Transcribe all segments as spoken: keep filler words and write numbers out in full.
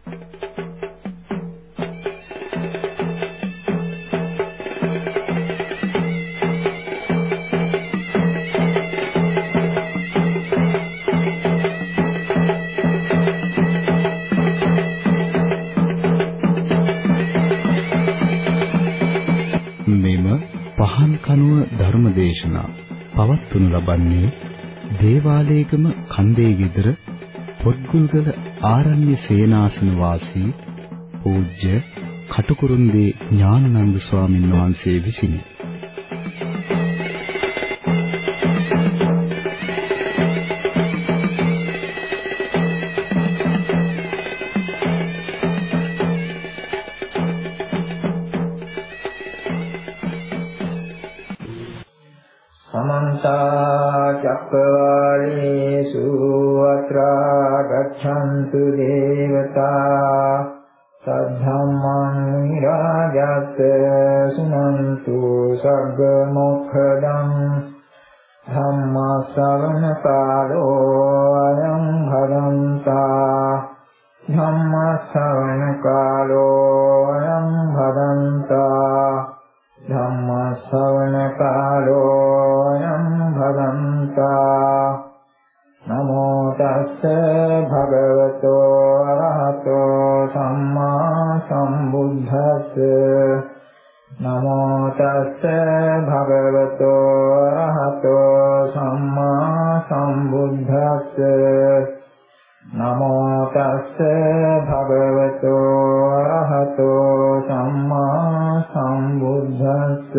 ධර්මදේශනා පවත්වනු ලබන්නේ දේවාලේගම කන්දේ ගෙදර පොත්ගුල්ගල ආරණ්‍ය සේනාසන වාසී පූජ්‍ය කටුකුරුන්දී ඥානানন্দ ස්වාමීන් වහන්සේ විසිනි. චක්කවාලේසු අත්‍රා ගච්ඡන්තු දේවතා සද්ධම්මං නිරාජස්ස සුනන්තු සග්ග මොක්ඛදං ධම්ම ශ්‍රවණ කාලෝ අයං භදන්තා ධම්ම ශ්‍රවණ කාලෝ අයං භදන්තා ධම්ම ශ්‍රවණ කාලෝ අයං භදන්තා නමෝ තස්ස භගවතෝ අරහතෝ සම්මා සම්බුද්දස්ස නමෝ තස්ස භගවතෝ අරහතෝ සම්මා සම්බුද්දස්ස නමෝ තස්ස භගවතෝ අරහතෝ සම්මා සම්බුද්දස්ස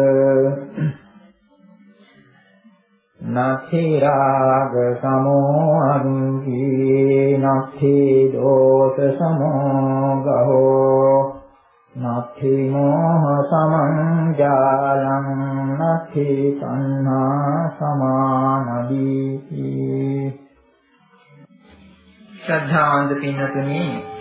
නත්ථි රාග සමෝ අංකි නත්ථි දෝෂ සමෝ ගහෝ නත්ථි මෝහ සමං ජාලං නත්ථි තණ්හා සමානදීති. ශ්‍රද්ධාවන්ත පින්වතුනි,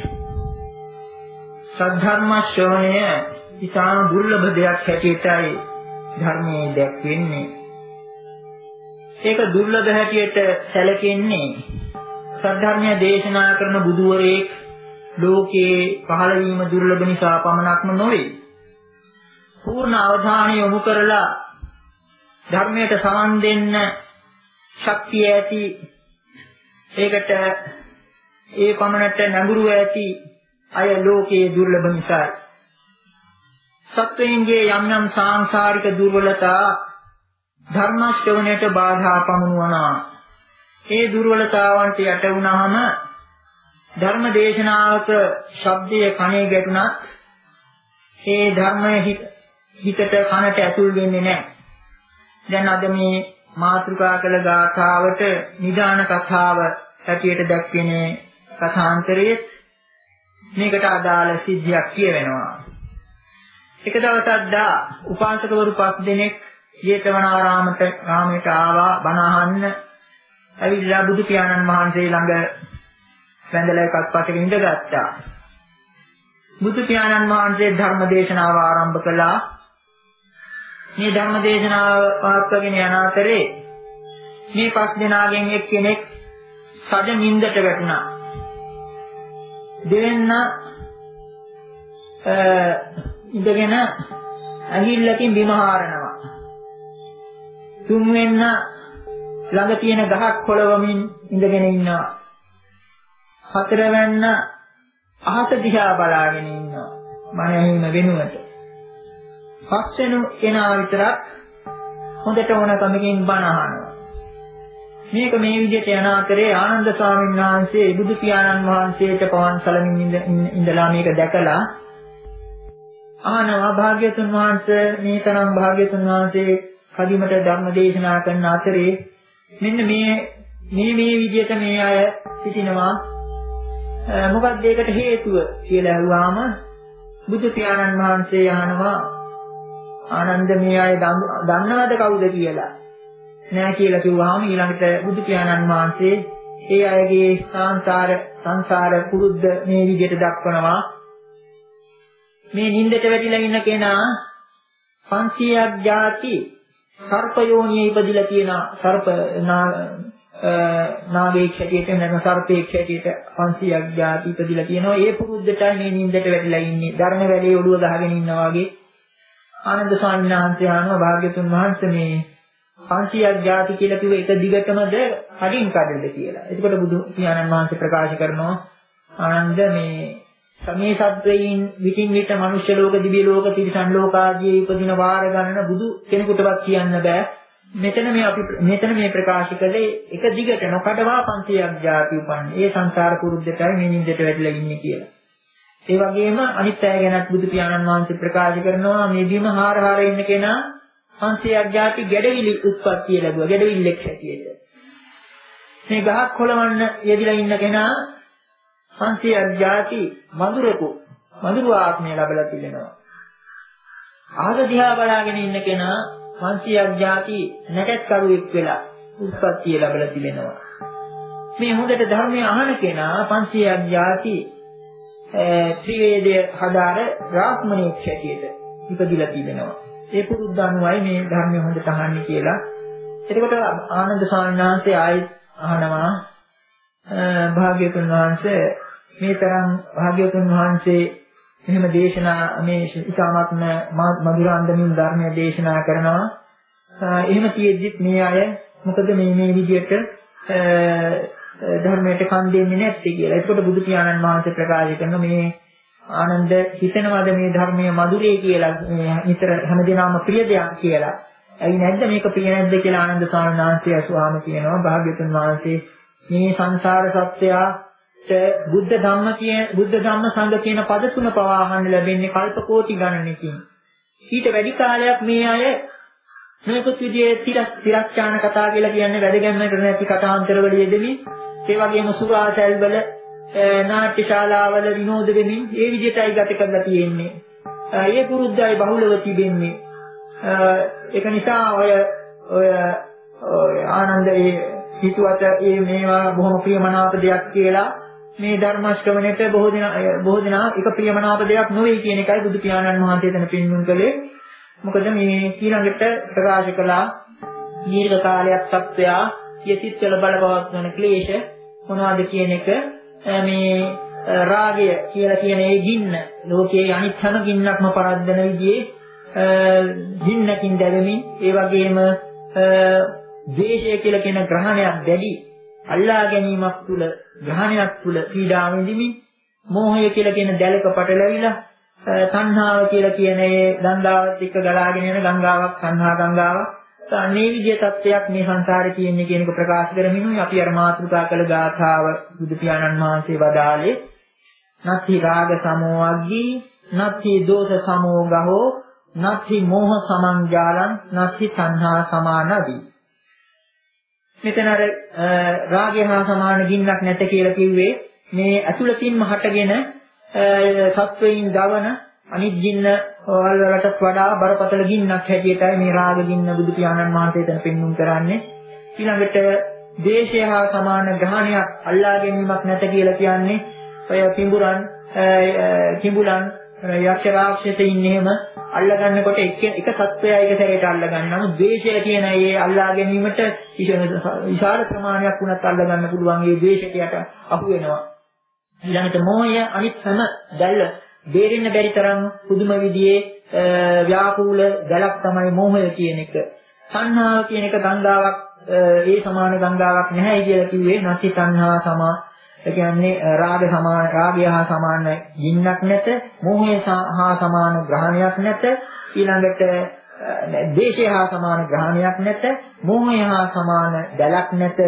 සද්ධර්ම ශ්‍රවණය ඉතාම දුර්ලභ දෙයක් හැටියටයි ධර්මයේ දැක්වෙන්නේ. ඒක දුර්ලභ හැටියට සැලකෙන්නේ සද්ධර්මය දේශනා කරන බුදුවරයෙක් ලෝකේ පහළ වීම දුර්ලභ නිසා පමණක්ම නොවේ. පූර්ණ අවධානය යොමු කරලා ධර්මයට සමන් දෙන්න ශක්තිය ඇති, ඒකට ඒ පමණට නැඹුරුව ඇති අය ලෝකයේ දුර්ලභ නිසා. සත්වයන්ගේ යම් යම් සාංශාරික දුර්වලතා ධර්ම ශ්‍රවණයට බාධා පමුණුවනවා. ඒ දුර්වලතාවන්ට යට වුණාම ධර්ම දේශනාවක ශබ්දයේ කනේ ගැටුණත් ඒ ධර්මයේ හිතට කනට ඇතුල් වෙන්නේ නැහැ. දැන් අද මේ මාතෘකා කළ ගාථාවට නිදාන කතාව හැටියට දැක්වෙන කථාන්තරයේ මේකට අදාළ සිද්ධියක් කියවෙනවා. එක දවසක් දා උපාසකවරු පස් දෙනෙක් ජේතවනාරාමයට රාමයට ආවා බණ අහන්න. ඇවිල්ලා බුදු පියාණන් වහන්සේ ළඟ වැඳලා එකක් පස්සකින් ඉඳගත්තා. බුදු පියාණන් වහන්සේ ධර්ම දේශනාව ආරම්භ කළා. මේ ධර්ම දේශනාව පවත්වාගෙන යන අතරේ මේ පස් දෙනාගෙන් එක්කෙනෙක් සද නින්දට වැටුණා. දෙවෙන්න ඉඳගෙන ඇඟිල්ලකින් බිම හාරනවා. තුන්වෙන්න ළඟ තියෙන ගහක් පොළවමින් ඉඳගෙන ඉන්නවා. හතරවැන්න අහස දිහා බලාගෙන ඉන්නවා මන ඇහිම වෙනුවට. පස්වෙනි කෙනා විතරක් හොඳට ඕනකමකින් බණ අහනවා. මේක මේ විදිහට යන අතරේ ආනන්ද ස්වාමීන් වහන්සේ බුදු පියාණන් වහන්සේට පවන් සලමින් ඉඳලා මේක දැකලා අහනවා, භාග්‍යතුන් වහන්සේ මේ තරම් භාග්‍යතුන් වහන්සේ කදිමට ධර්ම දේශනා කරන අතරේ මෙන්න මේ මේ මේ විදිහට මේ අය සිටිනවා, මොකක්ද ඒකට හේතුව කියලා අහුවාම බුදු පියාණන් වහන්සේ අහනවා, ආනන්ද මේ අය දන්නවද කවුද කියලා? නෑ කියලා කිව්වහම ඊළඟට බුදු පියාණන් වහන්සේ ඒ අයගේ සංසාර සංසාර පුරුද්ද මේ විදිහට දක්වනවා. මේ නින්දට වැටිලා ඉන්න කෙනා පන්සියයක් ಜಾති සර්ප යෝනියේ ඉපදිලා තියෙන සර්ප නාගයෙක් හැටියට නැත්නම් සර්පයෙක් හැටියට පන්සියයක් ಜಾති ඉපදිලා තියෙනවා. ඒ පුරුද්දටයි මේ නිින්දට වැටිලා ඉන්නේ. ධර්ම වැඩේ ඔළුව ගහගෙන ඉන්නවා වගේ. ආනන්ද ස්වාමීන් වහන්සේ අහනවා භාග්‍යතුන් වහන්සේ මේ පන්සියයක් ಜಾති කියලා කිව්ව එක දිගටමද කඩින් කඩද කියලා. එතකොට බුදු පියාණන් වහන්සේ ප්‍රකාශ කරනවා ආනන්ද මේ සමේ සත්වයින් විтин විට මනුෂ්‍ය ලෝක, දිව්‍ය ලෝක, තිරිසන් ලෝක ආදී උපදින වාර ගණන බුදු කෙනෙකුටවත් කියන්න බෑ. මෙතන මේ අපි මෙතන මේ ප්‍රකාශ කළේ එක දිගට නොකඩවා පන්සියයක් ಜಾති උපන්නේ. ඒ සංසාර පුරුද්දටයි මේ නිින්දට වැටලා ඉන්නේ කියලා. ඒ වගේම අනිත් අය ගැනත් බුදු පියාණන් වහන්සේ ප්‍රකාශ කරනවා මේ බිම හාර හාර ඉන්න කෙනා පන්සියයක් ಜಾති ගැඩවිලි උත්පත්තිය ලැබුවා. ගැඩවිල්ලෙක් හැටියට. මේ ගහක් කොළවන්න යෙදිලා ඉන්න කෙනා පන්සියයක් ಜಾති මధుරකු මధుර ආත්මය ලැබලා තිබෙනවා. ආග දිහා බලාගෙන ඉන්න කෙනා පන්සියයක් ಜಾති නැකත් කරුවෙක් වෙලා උත්පත්තිය ලැබලා තිබෙනවා. මේ හොඳට ධර්මය අහන කෙනා පන්සියයක් ಜಾති ත්‍රිවේදය හදාර බ්‍රාහ්මණයෙක් හැටියට ඉපදිලා තිබෙනවා. ඒ පුරුද්ද අනුවයි මේ ධර්මය හොඳට අහන්නේ කියලා. එතකොට ආනන්ද ස්වාමීන් වහන්සේ ආයෙත් අහනවා භාග්‍යවතුන් වහන්සේ මේ තරම් භාග්‍යවතුන් වහන්සේ එහෙම දේශනා මේ ඉතාමත්ම මధుරාන්දමින් ධර්මය දේශනා කරනවා. එහෙම තියෙද්දිත් මේ අය මොකද මේ මේ විදියට ධර්මයට කන් දෙන්නේ නැත්තේ කියලා. ඒකට බුදු පියාණන් වහන්සේ ප්‍රකාශ කරන මේ ආනන්ද හිතනවාද මේ ධර්මයේ මధుරේ කියලා මේ නිතර හැමදේනම ප්‍රිය දෙයක් කියලා. ඇයි නැද්ද මේක ප්‍රිය නැද්ද කියලා ආනන්ද ස්වාමීන් වහන්සේ අසුවාම කියනවා. භාග්‍යවතුන් වහන්සේ මේ සංසාර සත්‍යයට බුද්ධ ධම්ම කියන බුද්ධ ධම්ම සංඝ කියන පද තුන පවා අහන්න ලැබෙන්නේ කල්ප කෝටි ගණනකින්. ඊට වැඩි කාලයක් මේ අය මේකත් විදිහේ තිරස්චාන කතා කියලා කියන්නේ වැඩගැම්මකට නැති කතාන්තරවල යෙදෙමින් ඒ වගේම සුරාසැල්වල නාට්‍ය ශාලාවල විනෝද වෙමින් ඒ විදිහටයි ගත කරලා තියෙන්නේ. ඒ පුරුද්දයි බහුලව තිබෙන්නේ. ඒක නිසා ඔය ඔය ආනන්ද ඒ හිතුවට මේ මේවා බොහොම ප්‍රියමනාප දෙයක් කියලා මේ ධර්ම ශ්‍රවණයට බොහෝ දෙනා බොහෝ දෙනා එක ප්‍රියමනාප දෙයක් නොවේ කියන එකයි බුදු පියාණන් වහන්සේ එතන පින්නුම් කළේ. මොකද මේ ඊළඟට ප්‍රකාශ කළා දීර්ඝ කාලයක් සත්‍යයා යතිත්වල බලපවත්වන ක්ලේශ මොනවද කියන එක මේ රාගය කියලා කියන ඒ ගින්න ලෝකයේ අනිත් හැම ගින්නක්ම පරද්දන විදිහේ ගින්නකින් දැවෙමින් ඒ වගේම ද්වේෂය කියලා කියන ග්‍රහණයක් දැඩි අල්ලා ගැනීමක් තුල ග්‍රහණයක් තුල පීඩා විඳිමින් මෝහය කියලා කියන දැලක පටලැවිලා තණ්හාව කියලා කියන ඒ ගංගාවත් එක්ක ගලාගෙන යන ගංගාවක් තණ්හා ගංගාවක් අනේ විදිය තත්ත්වයක් මේ සංසාරේ තියෙන්නේ කියන එක ප්‍රකාශ කරමිනුයි අපි අර මාතෘකා කළ ගාථාව බුදු පියාණන් වහන්සේ වදාළේ නත්ථි රාග සමෝ අග්ගී නත්ථි දෝෂ සමෝ ගහෝ නත්ථි මෝහ සමං ජාලං නත්ථි තණ්හා සමානදී. මෙතන අර රාගය හා සමාන ගින්නක් නැත කියලා කිව්වේ මේ අතුලතින්ම හටගෙන සත්වයින් දවන අනිත් ගින්න වලට වඩා බරපතල ගින්නක් හැටියටයි මේ රාග ගින්න බුදු පියාණන් වහන්සේ එතන පෙන්වුම් කරන්නේ. ඊළඟට දේශය හා සමාන ග්‍රහණයක් අල්ලා ගැනීමක් නැත කියලා කියන්නේ ඔය පිඹුරන් කිඹුලන් යක්ෂ රාක්ෂසයින් එහෙම අල්ලා ගන්නකොට එක එක සත්වයා එක සැරේට අල්ලා ගන්නවා. ද්වේෂය කියන ඒ අල්ලා ගැනීමට විශාල ප්‍රමාණයක් වුණත් අල්ලා ගන්න පුළුවන් ඒ ද්වේෂයට අහු වෙනවා. ඊළඟට මෝහය අනිත් හැම දැල්ල බේරෙන්න බැරි තරම් පුදුම විදිහේ ව්‍යාකූල දැලක් තමයි මෝහය කියන එක. තණ්හාව කියන එක ගංගාවක් ඒ සමාන ගංගාවක් නැහැ කියලා කිව්වේ නැති තණ්හා සමා ඒ කියන්නේ රාග සමාන රාගය හා සමාන ගින්නක් නැත, මෝහය හා සමාන ග්‍රහණයක් නැත, ඊළඟට දේශය හා සමාන ග්‍රහණයක් නැත, මෝහය හා සමාන දැලක් නැත,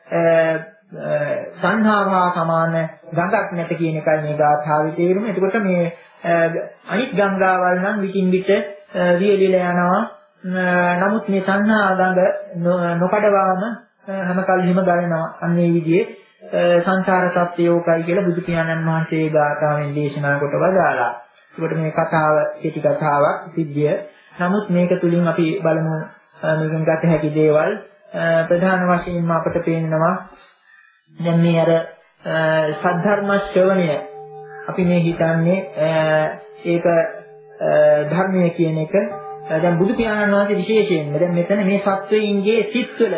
සංහාව හා සමාන ගඟක් නැත කියන එකයි මේ ගාථාවේ තේරුම. එතකොට මේ අනිත් ගංගාවල් නම් විකින් විට වියලිලා යනවා. නමුත් මේ සංහා ගඟ නොකඩවාම හැම කල්හිම ගලනවා. අන්න ඒ විදිහේ සංසාර සත්‍යයෝකයි කියලා බුදු පියාණන් වහන්සේ ගාථාවෙන් දේශනා කොට වදාලා. ඒකට මේ කතාව කෙටි කතාවක් සිද්ධිය. නමුත් මේක තුලින් අපි බලමු මේකෙන් ගත හැකි දේවල්. ප්‍රධාන වශයෙන්ම අපට පේනවා දැන් මේ අර සද්ධර්ම ශ්‍රවණය අපි මේ හිතන්නේ ඒක ධර්මය කියන එක දැන් බුදු පියාණන් වහන්සේ විශේෂයෙන්ම දැන් මෙතන මේ සත්වයින්ගේ සිත්වල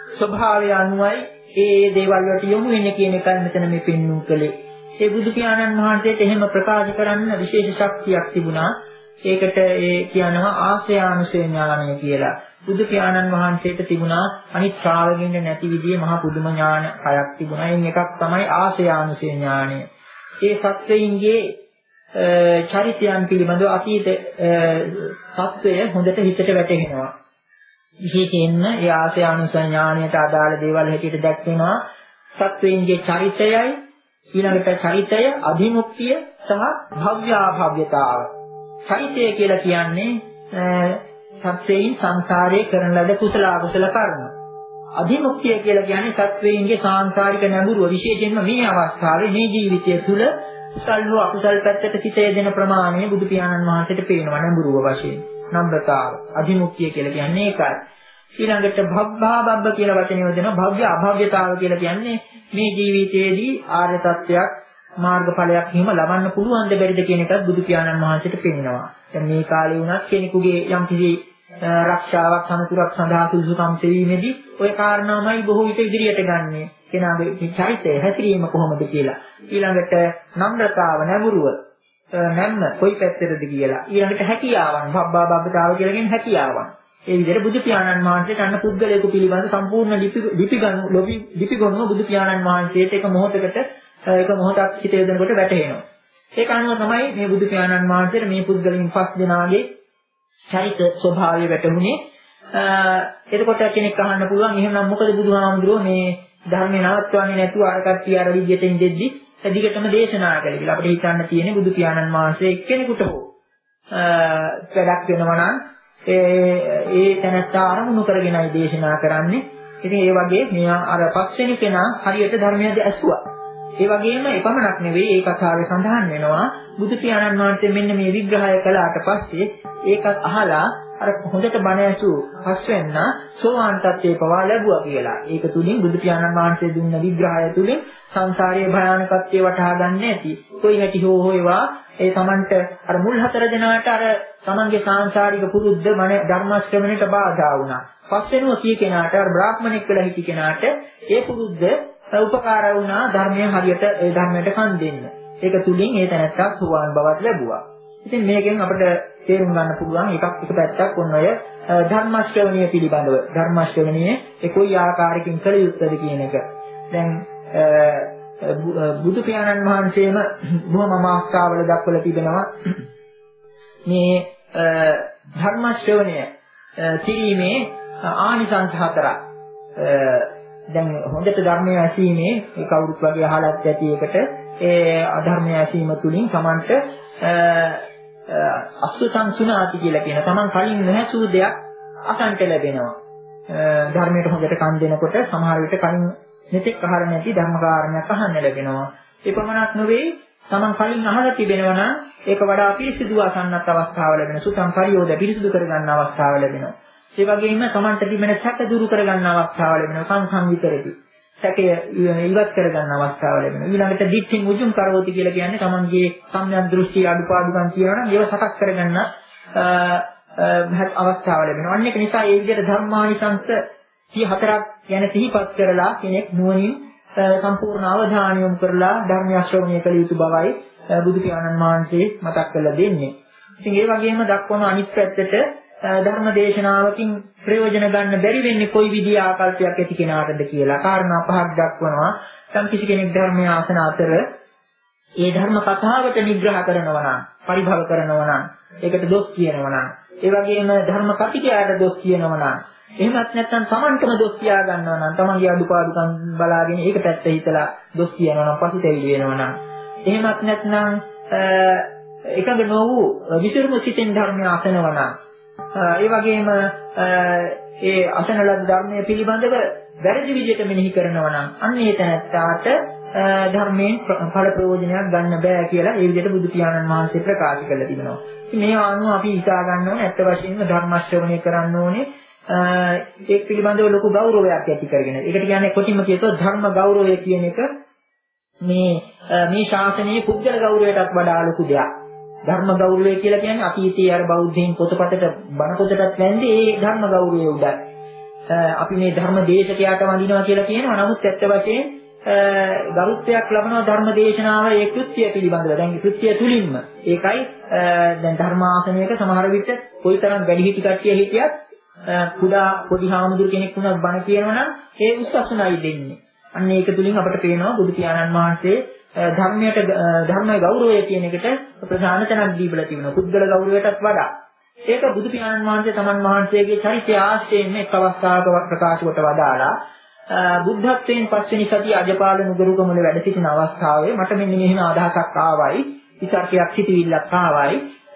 ස්වභාවය අනුවයි ඒ දේවල් වලට යොමු වෙන්නේ කියන එකයි මෙතන මේ පෙන්වු කළේ. ඒ බුදු පියාණන් වහන්සේට එහෙම ප්‍රකාශ කරන්න විශේෂ ශක්තියක් තිබුණා. ඒකට ඒ කියනවා ආශ්‍රයානුසය ඥානය කියලා. බුදු පියාණන් වහන්සේට තිබුණා අනිත් ශ්‍රාවකින්ට නැති විදිහේ මහා පුදුම ඥාන හයක් තිබුණා. එයින් එකක් තමයි ආශ්‍රයානුසය ඥානය. ඒ සත්වයින්ගේ චරිතයන් පිළිබඳව අතීත සත්වය හොඳට හිතට වැටහෙනවා. විශේෂයෙන්ම ඒ ආශ්‍රයානුසය ඥානයට අදාළ දේවල් හැටියට දැක්වෙනවා. සත්වයින්ගේ චරිතයයි ඊළඟට චරිතය, අධිමුක්තිය සහ භව්‍යාභව්‍යතාව. චරිතය කියලා කියන්නේ සත්වයින් සංසාරයේ කරන ලද කුසල අකුසල කර්ම. අධිමුක්තිය කියලා කියන්නේ සත්වයින්ගේ සාංසාරික නැඹුරුව විශේෂයෙන්ම මේ අවස්ථාවේ මේ ජීවිතය තුළ කුසල් හෝ අකුසල් පැත්තට සිත යෙදෙන ප්‍රමාණය බුදු පියාණන් වහන්සේට පේනවා නැඹුරුව වශයෙන්. නම්රතාව. අධිමුක්තිය කියලා කියන්නේ ඒකයි. ඊළඟට භව්භාබබ්බ කියලා වචනය යොදනවා. භව්‍ය අභව්‍යතාව කියලා කියන්නේ මේ ජීවිතයේදී ආර්ය තත්ත්වයක් මාර්ගඵලයක් හිම ලබන්න පුළුවන් ද බැරිද කියන එකත් බුදු පියාණන් වහන්සේට පෙන්නනවා. දැන් මේ කාලේ වුණත් කෙනෙකුගේ යම් කිසි ආරක්ෂාවක් සමතුලක් සඳහා සුදුසුකම් සෙවීමේදී ওই කාරණාමයි බොහෝ විට ඉදිරියට ගන්නෙ. කෙනාගේ චරිතය හැසිරීම කොහොමද කියලා. ඊළඟට නම්රතාව නැඹුරුව නැම්ම කොයි පැත්තටද කියලා. ඊළඟට හැකියාවන් භව්භාබබ්බතාව කියලා කියන්නේ හැකියාවන්. ඒ විදිහට බුදු පියාණන් වහන්සේට අන්න පුද්ගලයෙකු පිළිබඳ සම්පූර්ණ ලිපිගනු ලිපිගනුව බුදු පියාණන් වහන්සේට එක මොහොතකට එක මොහොතක් හිත යොදනකොට වැටහෙනවා. ඒක අනුව තමයි මේ බුදු පියාණන් වහන්සේට මේ පුද්ගලයන් පස් දෙනාගේ චරිත ස්වභාවය වැටහුනේ. එතකොට කෙනෙක් අහන්න පුළුවන් එහෙනම් මොකද බුදුහාමුදුරුවෝ මේ ධර්මය නවත්වන්නේ නැතුව අර කට්ටිය අර විදියට ඉඳෙද්දි දිගටම දේශනා කළේ කියලා. අපිට හිතන්න තියෙන්නේ බුදු පියාණන් වහන්සේ එක්කෙනෙකුට හෝ වැඩක් වෙනවා නම් ඒ ඒ තැනත්තා අරමුණු කරගෙනයි දේශනා කරන්නේ. ඉතින් ඒ වගේ මෙයා අර පස්වෙනි කෙනා හරියට ධර්මයද ඇසුවා. ඒ වගේම එපමණක් නෙවෙයි ඒ කතාවේ සඳහන් වෙනවා බුදු පියාණන් වහන්සේ මෙන්න මේ විග්‍රහය කළාට පස්සේ ඒකත් අහලා අර හොඳට බණ ඇසූ පස්වෙන්න සෝවාන් තත්ත්වේ පවා ලැබුවා කියලා. ඒක තුලින් බුදු පියාණන් වහන්සේ දුන්න විග්‍රහය තුලින් සංසාරයේ භයානකත්වය වටහා ගන්න ඇති. කොයි හැටි හෝ හොයවා ඒ Tamanට අර මුල් හතර දෙනාට අර Tamanගේ සංසාරික පුරුද්ද මන ධර්ම ශ්‍රවණයට බාධා වුණා. පස්වෙනුව කී කෙනාට අර බ්‍රාහ්මණෙක් වෙලා හිටි කෙනාට ඒ පුරුද්ද උපකාර වුණා ධර්මය හරියට ඒ ධර්මයට කන් දෙන්න. ඒක තුලින් ඒ තැනට සුවාන් බවක් ලැබුවා. ඉතින් මේකෙන් අපිට තේරුම් ගන්න පුළුවන් එකක් එක පැත්තක් ඔන්න ඔය ධර්ම ශ්‍රවණිය පිළිබඳව. ධර්ම ශ්‍රවණිය ඒ කොයි ආකාරයකින් කළ යුත්තද කියන එක. දැන් බුදු පියාණන් වහන්සේම බොහොම මාස්කාවල දක්වලා තිබෙනවා මේ ධර්ම ශ්‍රවණය කිරීමේ ආනිසංස හතරක්. දැන් හොඳට ධර්මය ඇසීමේ ඒ කවුරුත් වගේ අහලත් ඇති එකට ඒ අධර්මය ඇසීම තුලින් Tamanට අසුතං සුනාති කියලා කියන Taman කලින් නැසූ දෙයක් අසන්ට ලැබෙනවා. ධර්මයට හොඳට කන් දෙනකොට සමහර විට කලින් මෙතෙක් අහර නැති ධර්ම කාරණයක් අහන්න ලැබෙනවා. ඒ පමණක් නෙවෙයි Taman කලින් අහලා තිබෙනවා නම් ඒක වඩා පිරිසිදු අසන්නත් අවස්ථාව ලැබෙනවා. සුතං පරියෝද පිරිසිදු කරගන්න අවස්ථාව ලැබෙනවා. ඒ වගේම Tamanට තිබෙන සැක දුරු කරගන්න අවස්ථාව ලැබෙනවා. සංසංවිතරදී සැකය ඉවත් කරගන්න අවස්ථාව ලැබෙනවා. ඊළඟට දිට්ඨි මුජුම් කරවති කියලා කියන්නේ Tamanගේ සම්‍යක් දෘෂ්ටි අඩුපාඩුකම් කියනවා නම් ඒව සකස් කරගන්න අවස්ථාව ලැබෙනවා. අන්න ඒක නිසා ඒ විදිහට ධර්මානිසංස සිය හතරක් ගැන සිහිපත් කරලා කෙනෙක් නුවණින් සම්පූර්ණ අවධානය යොමු කරලා ධර්ම ශ්‍රවණය කළ යුතු බවයි බුදු පියාණන් වහන්සේ මතක් කරලා දෙන්නේ. ඉතින් ඒ වගේම දක්වන අනිත් පැත්තට ධර්ම දේශනාවකින් ප්‍රයෝජන ගන්න බැරි වෙන්නේ කොයි විදිහේ ආකල්පයක් ඇති කෙනාටද කියලා කාරණා පහක් දක්වනවා. සම් කිසි කෙනෙක් ධර්මය ආසන අතර ඒ ධර්ම කතාවට නිග්‍රහ කරනවා නම්, පරිභව කරනවා නම්, ඒකට දොස් කියනවා නම්, ඒ වගේම ධර්ම කතිකයට දොස් කියනවා නම්, එහෙමත් නැත්නම් Tamanටම දොස් කියා ගන්නවා නම්, Tamanගේ අඩුපාඩුකම් බලාගෙන ඒක පැත්ත හිතලා දොස් කියනවා නම්, පසුතැවිලි වෙනවා නම්, එහෙමත් නැත්නම් එකඟ නොවු විසිරුම සිතෙන් ධර්මය අසනවා නම්, ඒ වගේම ඒ අසන ලද ධර්මයේ පිළිබඳව වැරදි විදිහට මෙනෙහි කරනවා නම් අන්න ඒ තැනට ධර්මයෙන් ඵල ප්‍රයෝජනයක් ගන්න බෑ කියලා ඒ විදිහට බුදු පියාණන් වහන්සේ ප්‍රකාශ කරලා තිබෙනවා. ඉතින් මේවා අනුව අපි හිතා ගන්න ඕනේ ඇත්ත වශයෙන්ම ධර්ම ශ්‍රවණය කරන්න ඕනේ. ඒක පිළිබඳව ලොකු ගෞරවයක් ඇති කරගෙන. ඒකට කියන්නේ කොටිම කියතොත් ධර්ම ගෞරවය කියන එක මේ මේ ශාසනයේ පුද්ගල ගෞරවයටත් වඩා ලොකු දෙයක්. ධර්ම ගෞරවය කියලා කියන්නේ අතීතයේ අර බෞද්ධයන් පොතපතට බණ පොතටත් නැන්දේ ඒ ධර්ම ගෞරවය උඩයි. අපි මේ ධර්ම දේශකයාට වඳිනවා කියලා කියනවා. නමුත් ඇත්ත වශයෙන් ගරුත්වයක් ලබන ධර්ම දේශනාව ඒ කෘත්‍ය පිළිබඳව. දැන් කෘත්‍ය තුලින්ම ඒකයි දැන් ධර්මාසනයක සමහර විට කොයිතරම් වැඩිහිටි කට්ටිය හිටියත් කුඩා පොඩි හාමුදුරු කෙනෙක් වුණත් බණ කියනවනම් ඒ උස්සස්ුණයි දෙන්නේ. අන්න ඒක තුලින් අපට පේනවා බුදු පියාණන් වහන්සේ ධර්මයට ධර්මයේ ගෞරවය කියන එකට ප්‍රධාන තැනක් දීලා තිබෙනවා. පුද්ගල ගෞරවයටත් වඩා. ඒක බුදු පියාණන් වහන්සේ තමන් වහන්සේගේ චරිතය ආශ්‍රයෙන් එක් අවස්ථාවක ප්‍රකාශ කොට වදාලා බුද්ධත්වයෙන් පස්වෙනි සතිය අජපාල නුගරුකමල වැඩ සිටින අවස්ථාවේ මට මෙන්න මෙහෙම අදහසක් ආවයි, විචාරකයක් සිටිවිල්ලක් ආවයි.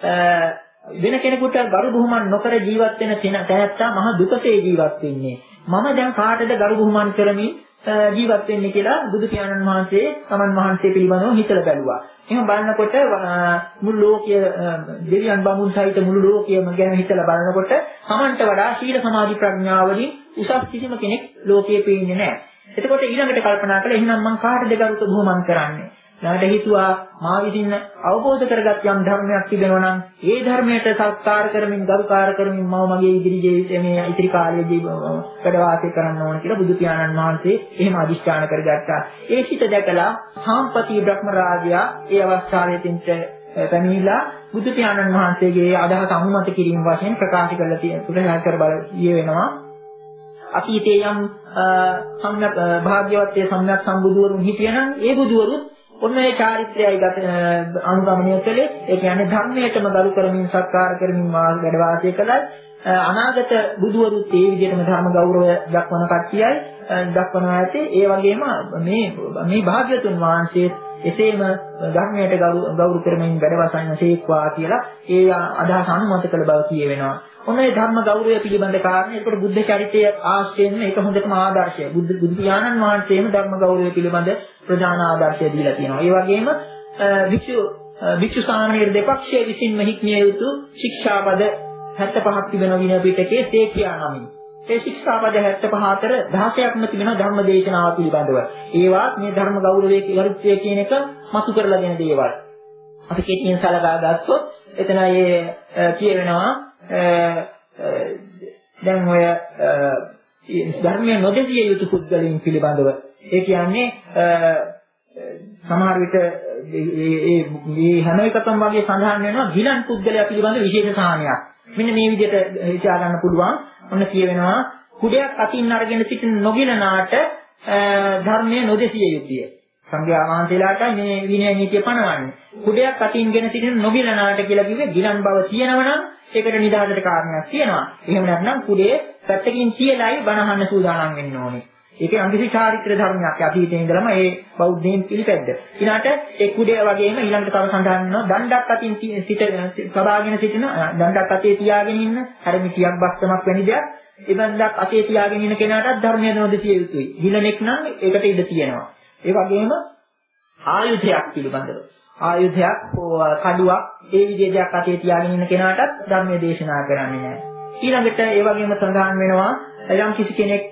වෙන කෙනෙකුට ගරු බුහුමන් නොකර ජීවත් වෙන තැනැත්තා මහ දුකසේ ජීවත් වෙන්නේ. මම දැන් කාටද ගරු බුහුමන් කරමින් ජීවත් වෙන්නේ කියලා බුදු පියාණන් වහන්සේ තමන් වහන්සේ පිළිබඳව හිතලා බැලුවා. එහෙනම් බලනකොට මුළු ලෝකයේ දෙවියන් බඹුන් සහිත මුළු ලෝකයම ගැන හිතලා බලනකොට තමන්ට වඩා සීල සමාධි ප්‍රඥාවලින් උසස් කිසිම කෙනෙක් ලෝකයේ පේන්නේ නැහැ. එතකොට ඊළඟට කල්පනා කළා එහෙනම් මං කාටද ගරුක බුහුමන් කරන්නේ? ඊළඟට හිතුවා මා විසින් අවබෝධ කරගත් යම් ධර්මයක් තිබෙනවා නම් ඒ ධර්මයට සත්කාර කරමින් ගරුකාර කරමින් මම මගේ ඉදිරි ජීවිතයේ මේ ඉතිරි කාලයේ වැඩ වාසය කරන්න ඕන කියලා බුදු පියාණන් වහන්සේ එහෙම අදිෂ්ඨාන කරගත්තා. ඒ සිත දැකලා සාම්පති බ්‍රහ්ම රාජයා ඒ අවස්ථාවේ තින්ට පැමිණිලා බුදු පියාණන් වහන්සේගේ අදහස අනුමත කිරීම වශයෙන් ප්‍රකාශ කරලා තියෙන පුරාණ කර බල කියවෙනවා. අතීතයේ යම් සම්්‍යක් භාග්‍යවත්යේ සම්්‍යක් සම්බුදුවරුන් හිටියනම් ඒ බුදුවරුත් ඔන්න ඒ චාරිත්‍රයයි ගත අනුගමනය කළේ. ඒ කියන්නේ ධර්මයටම ගරු කරමින් සත්කාර කරමින් වැඩ වාසය කළා. අනාගත බුදුවරුත් ඒ විදිහටම ධර්ම ගෞරවය දක්වන කට්ටියයි දක්වනවා ඇති. ඒ වගේම මේ මේ භාග්‍යතුන් වහන්සේ එසේම ධර්මයට ගෞරව කරමින් වැඩ වසන්න සේක්වා කියලා ඒ අදහස අනුමත කළ බව කියවෙනවා. ඔන්න ඒ ධර්ම ගෞරවය පිළිබඳ කාරණේ ඒකට බුද්ධ චරිතයේ ආශ්‍රයෙන් ඒක හොඳටම ආදර්ශය. බුද්ධ බුදු පියාණන් වහන්සේම ධර්ම ගෞරවය පිළිබඳ ප්‍රධාන ආදර්ශය දීලා තියෙනවා. ඒ වගේම වික්ෂු වික්ෂු සාමණේර දෙපක්ෂයේ විසින්ම හික්මිය යුතු ශික්ෂාපද හැත්තෑපහක් තිබෙන විනය පිටකයේ තේකියා නමින්. ඒ ශික්ෂාපද හැත්තෑපහ අතර දහසක්ම තිබෙන ධර්ම දේශනාව පිළිබඳව. ඒවත් මේ ධර්ම ගෞරවයේ කරුත්වය කියන එක මතු කරලා දෙන දේවල්. අපි කෙටියෙන් සලකා ගත්තොත් එතන ඒ කියවෙනවා දැන් ඔය ධර්මයේ නොදෙසිය යුතු පුද්ගලයන් පිළිබඳව ඒ කියන්නේ සමහර විට මේ හැම එකකම වගේ සඳහන් වෙනවා ගිලන් පුද්ගලයා පිළිබඳ විශේෂ සාහනයක්. මෙන්න මේ විදිහට හිතා ගන්න පුළුවන්. ඔන්න කියවෙනවා කුඩයක් අතින් අරගෙන සිටින නොගිලනාට ධර්මයේ නොදෙසිය යුතුය. සංඝයා වහන්සේලාට මේ විනය නීතිය පනවන්නේ. කුඩයක් අතින්ගෙන සිටින නොගිලනාට කියලා කිව්වේ ගිලන් බව තියෙනවනම් ඒකට නිදහසට කාරණයක් තියෙනවා. එහෙම නැත්නම් කුඩේ පැත්තකින් තියලායි බණහන්න සූදානම් වෙන්න ඕනේ. ඒකේ අංගිසි චාරිත්‍ර ධර්මයක් අතීතේ ඉඳලම ඒ බෞද්ධයන් පිළිපැද්ද. ඊළාට ඒ කුඩේ වගේම ඊළඟට තව සඳහන් වෙනවා දණ්ඩක් අතින් සිට සබාගෙන සිටින දණ්ඩක් අතේ තියාගෙන ඉන්න හරමිතියක් බස්තමක් වැනි දෙයක් ඉබන්දක් අතේ තියාගෙන ඉන්න කෙනාටත් ධර්මය නොදෙසිය යුතුයි. ගිලනෙක් නම් ඒකට ඉඩ තියෙනවා. ඒ වගේම ආයුධයක් පිළිබඳව ආයුධයක් කඩුවක් ඒ විදිහේ දෙයක් අතේ තියාගෙන ඉන්න කෙනාටත් ධර්මයේ දේශනා කරන්නේ නැහැ. ඊළඟට ඒ වගේම සඳහන් වෙනවා යම් කිසි කෙනෙක්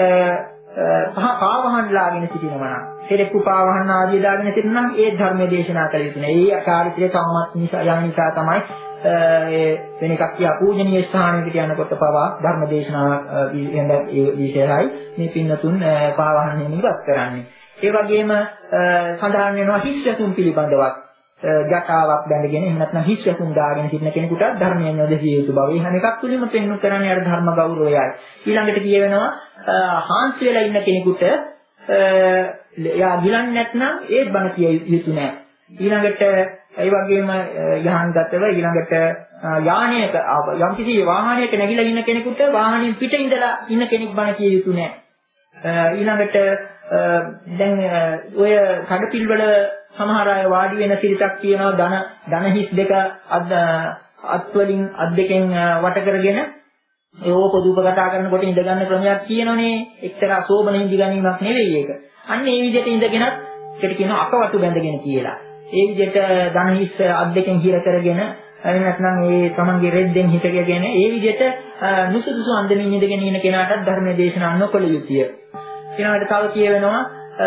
පාවහන් ලාගෙන සිටිනවා නම් කෙරෙකු පාවහන් ආදී දාගෙන සිටිනවා නම් ඒ ධර්මයේ දේශනා කළ යුතු නැහැ. ඒ චාරිත්‍රය තවමත් නිසා යම් නිසා තමයි ඒ වෙන එකක් කියා පූජනීය ස්ථානයකට යනකොට පවා ධර්ම දේශනාවක් විශේෂයි මේ පින්නතුන් පාවහන් හිමිවත් කරන්නේ. ඒ වගේම සඳහන් වෙනවා හිස්යතුන් පිළිබඳවත් ජටාවක් බැඳගෙන එහෙම නැත්නම් හිස්යතුන් දාගෙන සිටින කෙනෙකුට ධර්මයෙන් නොදෙසිය යුතු බව. ඒ හැම එකක් තුලින්ම පෙන්වු කරන්නේ අර ධර්ම ගෞරවයයි. ඊළඟට කියවෙනවා හාන්සි වෙලා ඉන්න කෙනෙකුට එයා ගිලන්නේ නැත්නම් ඒත් බණ කිය යුතු නෑ. ඊළඟට ඒ වගේම යහන්ගතව ඊළඟට යානයක යම් කිසි වාහනයක නැගිලා ඉන්න කෙනෙකුට වාහනයෙන් පිට ඉඳලා ඉන්න කෙනෙක් බණ කිය යුතු නෑ. ඊළඟට දැන් ඔය කඩපිල් වල සමහර අය වාඩි වෙන සිරිතක් කියනවා ධන ධන හිස් දෙක අත් අත් වලින් අත් දෙකෙන් වට කරගෙන ඒ ඕපදූප කතා කරනකොට ඉඳ ගන්න ක්‍රමයක් කියනෝනේ එක්තරා සෝබන ඉඳ ගැනීමක් නෙවෙයි ඒක. අන්න ඒ විදිහට ඉඳගෙනත් ඒකට කියනවා අකවටු බැඳගෙන කියලා. ඒ විදිහට ධන හිස් අත් දෙකෙන් හිර කරගෙන එහෙම නැත්නම් ඒ තමන්ගේ රෙද්දෙන් හිටගෙන ඒ විදිහට නුසුදුසු අන්දමින් ඉඳගෙන ඉන්න කෙනාට ධර්මයේ දේශනා නොකළ යුතුය. ඊළඟට තව කියවෙනවා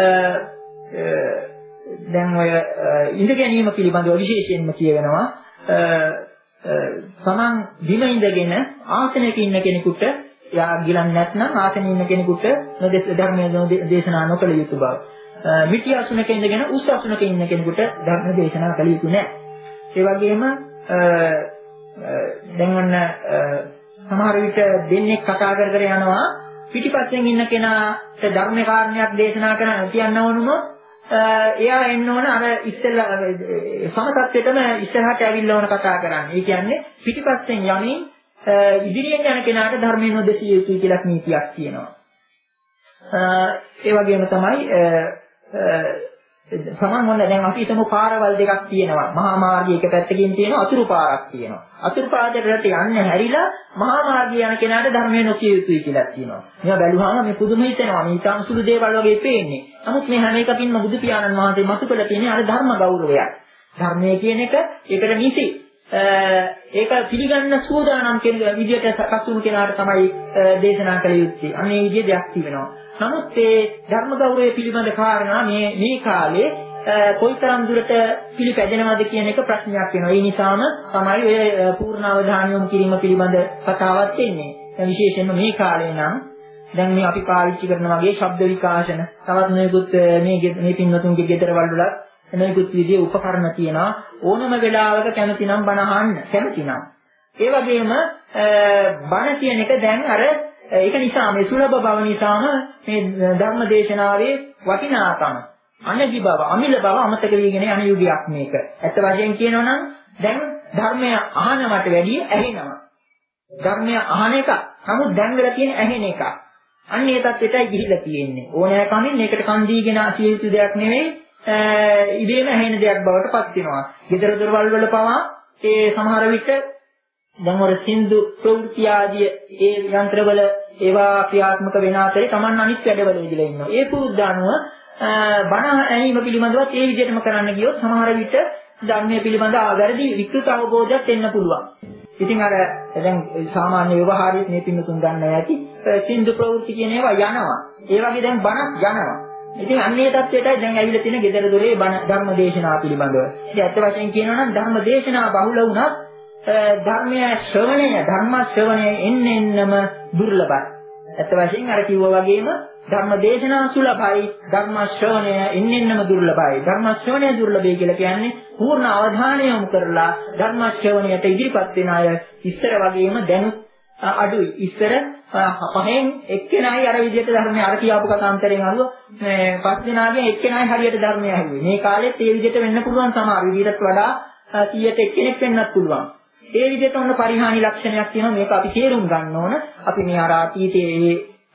දැන් ඔය ඉඳ ගැනීම පිළිබඳව විශේෂයෙන්ම කියවෙනවා සමන් බිම ඉඳගෙන ආසනයක ඉන්න කෙනෙකුට යා ගිලන්නේ නැත්නම් ආසනෙ ඉන්න කෙනෙකුට නොදෙස් ධර්මයේ දේශනා නොකළ යුතු බව. මිටි අසුනක ඉඳගෙන උස් අසුනක ඉන්න කෙනෙකුට ධර්ම දේශනා කළ යුතු නැහැ. ඒ වගේම දැන් ඔන්න සමහර විට දෙන්නේ කතා කර කර යනවා පිටිපස්සෙන් ඉන්න කෙනාට ධර්ම කාරණයක් දේශනා කරන්න කියන්න ඕනම එයා එන්න ඕන අර ඉස්සෙල්ලා සමතත්වයටම ඉස්සරහට ඇවිල්ලා ඕන කතා කරන්න. ඒ කියන්නේ පිටිපස්සෙන් යමින් ඉදිරියෙන් යන කෙනාට ධර්මයෙන් නොදෙසිය යුතුයි කියලා නීතියක් තියෙනවා. ඒ වගේම තමයි සමන් මොන දැන් අපි හිතමු පාරවල් දෙකක් තියෙනවා. මහා මාර්ගය එක පැත්තකින් තියෙනවා අතුරු පාරක් තියෙනවා. අතුරු පාරට යන්න හැරිලා මහා මාර්ගය යන කෙනාට ධර්මයෙන් නොකිය යුතුයි කියලා තියෙනවා. මේවා බැලුවාම මේ පුදුම හිතෙනවා. මේ ඊටාම් සුළු දේවල් වගේ පේන්නේ. නමුත් මේ හැම එකකින්ම බුදු පියාණන් වහන්සේ මතු කළ තියෙන්නේ අර ධර්ම ගෞරවයක්. ධර්මයේ කියන එක ඒකට නිසි ඒක පිළිගන්න සූදානම් කියන විදියට සකස් වුණු කෙනාට තමයි දේශනා කළ යුත්තේ. අනේ විදිය දෙයක් තිබෙනවා. නමුත් මේ ධර්ම ගෞරවය පිළිබඳ කාරණා මේ මේ කාලේ කොයිතරම් දුරට පිළිපැදෙනවද කියන එක ප්‍රශ්නයක් වෙනවා. ඒ නිසාම තමයි ඔය පූර්ණ අවධානය යොමු කිරීම පිළිබඳ කතාවක් එන්නේ. දැන් විශේෂයෙන්ම මේ කාලේ නම් දැන් මේ අපි පාවිච්චි කරන වගේ ශබ්ද විකාශන තවත් මේකුත් මේ මේ පින්වතුන්ගේ ගෙදරවල වල මේකුත් විදිහේ උපකරණ තියෙනවා. ඕනම වෙලාවක කැමති නම් බණ අහන්න කැමති නම්. ඒ වගේම බණ කියන එක දැන් අර ඒක නිසා මේ සුලභ බව නිසාම මේ ධර්ම දේශනාවේ වටිනාකම අනදි බව අමිල බව අමතක වීගෙන යන යුගයක් මේක. ඇත්ත වශයෙන් කියනවා නම් දැන් ධර්මය අහනවට වැඩිය ඇහෙනවා. ධර්මය අහන එක නමුත් දැන් වෙලා තියෙන ඇහෙන එක. අන්න ඒ තත්ත්වයටයි ගිහිල්ලා තියෙන්නේ. ඕනෑ කමින් මේකට කන් දීගෙන අසිය යුතු දෙයක් නෙවෙයි. ඉබේම ඇහෙන දෙයක් බවට පත් වෙනවා. ගෙදර දොරවල් වල පවා ඒ සමහර විට දැන් වල සින්දු ප්‍රවෘත්ති ආදී ඒ යන්ත්‍රවල ඒවා ක්‍රියාත්මක වෙන අතරේ Taman අනිත් වැඩවල ඉඳලා ඉන්නවා. ඒ පුරුද්ද අනුව බණ ඇහිීම පිළිබඳවත් ඒ විදිහටම කරන්න ගියොත් සමහර විට ධර්මයේ පිළිබඳ වැරදි විකෘත අවබෝධයක් එන්න පුළුවන්. ඉතින් අර දැන් සාමාන්‍ය ව්‍යවහාරයේ මේ පින්නතුන් ගන්න ඇති සින්දු ප්‍රවෘත්ති කියන ඒවා යනවා. ඒ වගේ දැන් බණක් යනවා. ඉතින් අන්නේ தත්වයටයි දැන් ඇවිල්ලා තියෙන ගෙදර දොරේ බණ ධර්ම දේශනා පිළිබඳව. ඉතින් ඇත්ත වශයෙන් කියනවා නම් ධර්ම දේශනා බහුල වුණත් ධර්මය ශ්‍රවණය ධර්ම ශ්‍රවණය එන්න එන්නම දුර්ලභයි. ඇත්ත වශයෙන් අර කිව්වා වගේම ධර්ම දේශනා සුලභයි ධර්ම ශ්‍රවණය එන්න එන්නම දුර්ලභයි. ධර්ම ශ්‍රවණය දුර්ලභයි කියලා කියන්නේ පූර්ණ අවධානය යොමු කරලා ධර්ම ශ්‍රවණයට ඉදිරිපත් වෙන අය ඉස්සර වගේම දැනුත් අඩුයි. ඉස්සර පහෙන් එක්කෙනයි අර විදිහට ධර්මය අර කියාපු කතාන්තරයෙන් අහුව මේ පස් දෙනාගෙන් එක්කෙනයි හරියට ධර්මය ඇහුවේ. මේ කාලෙත් ඒ විදිහට වෙන්න පුළුවන් සමහර විදිහට වඩා කීයට එක්කෙනෙක් වෙන්නත් පුළුවන්. ඒ විදිහට ඔන්න පරිහානි ලක්ෂණයක් තියෙනවා. මේක අපි තේරුම් ගන්න ඕන. අපි මේ අර අතීතයේ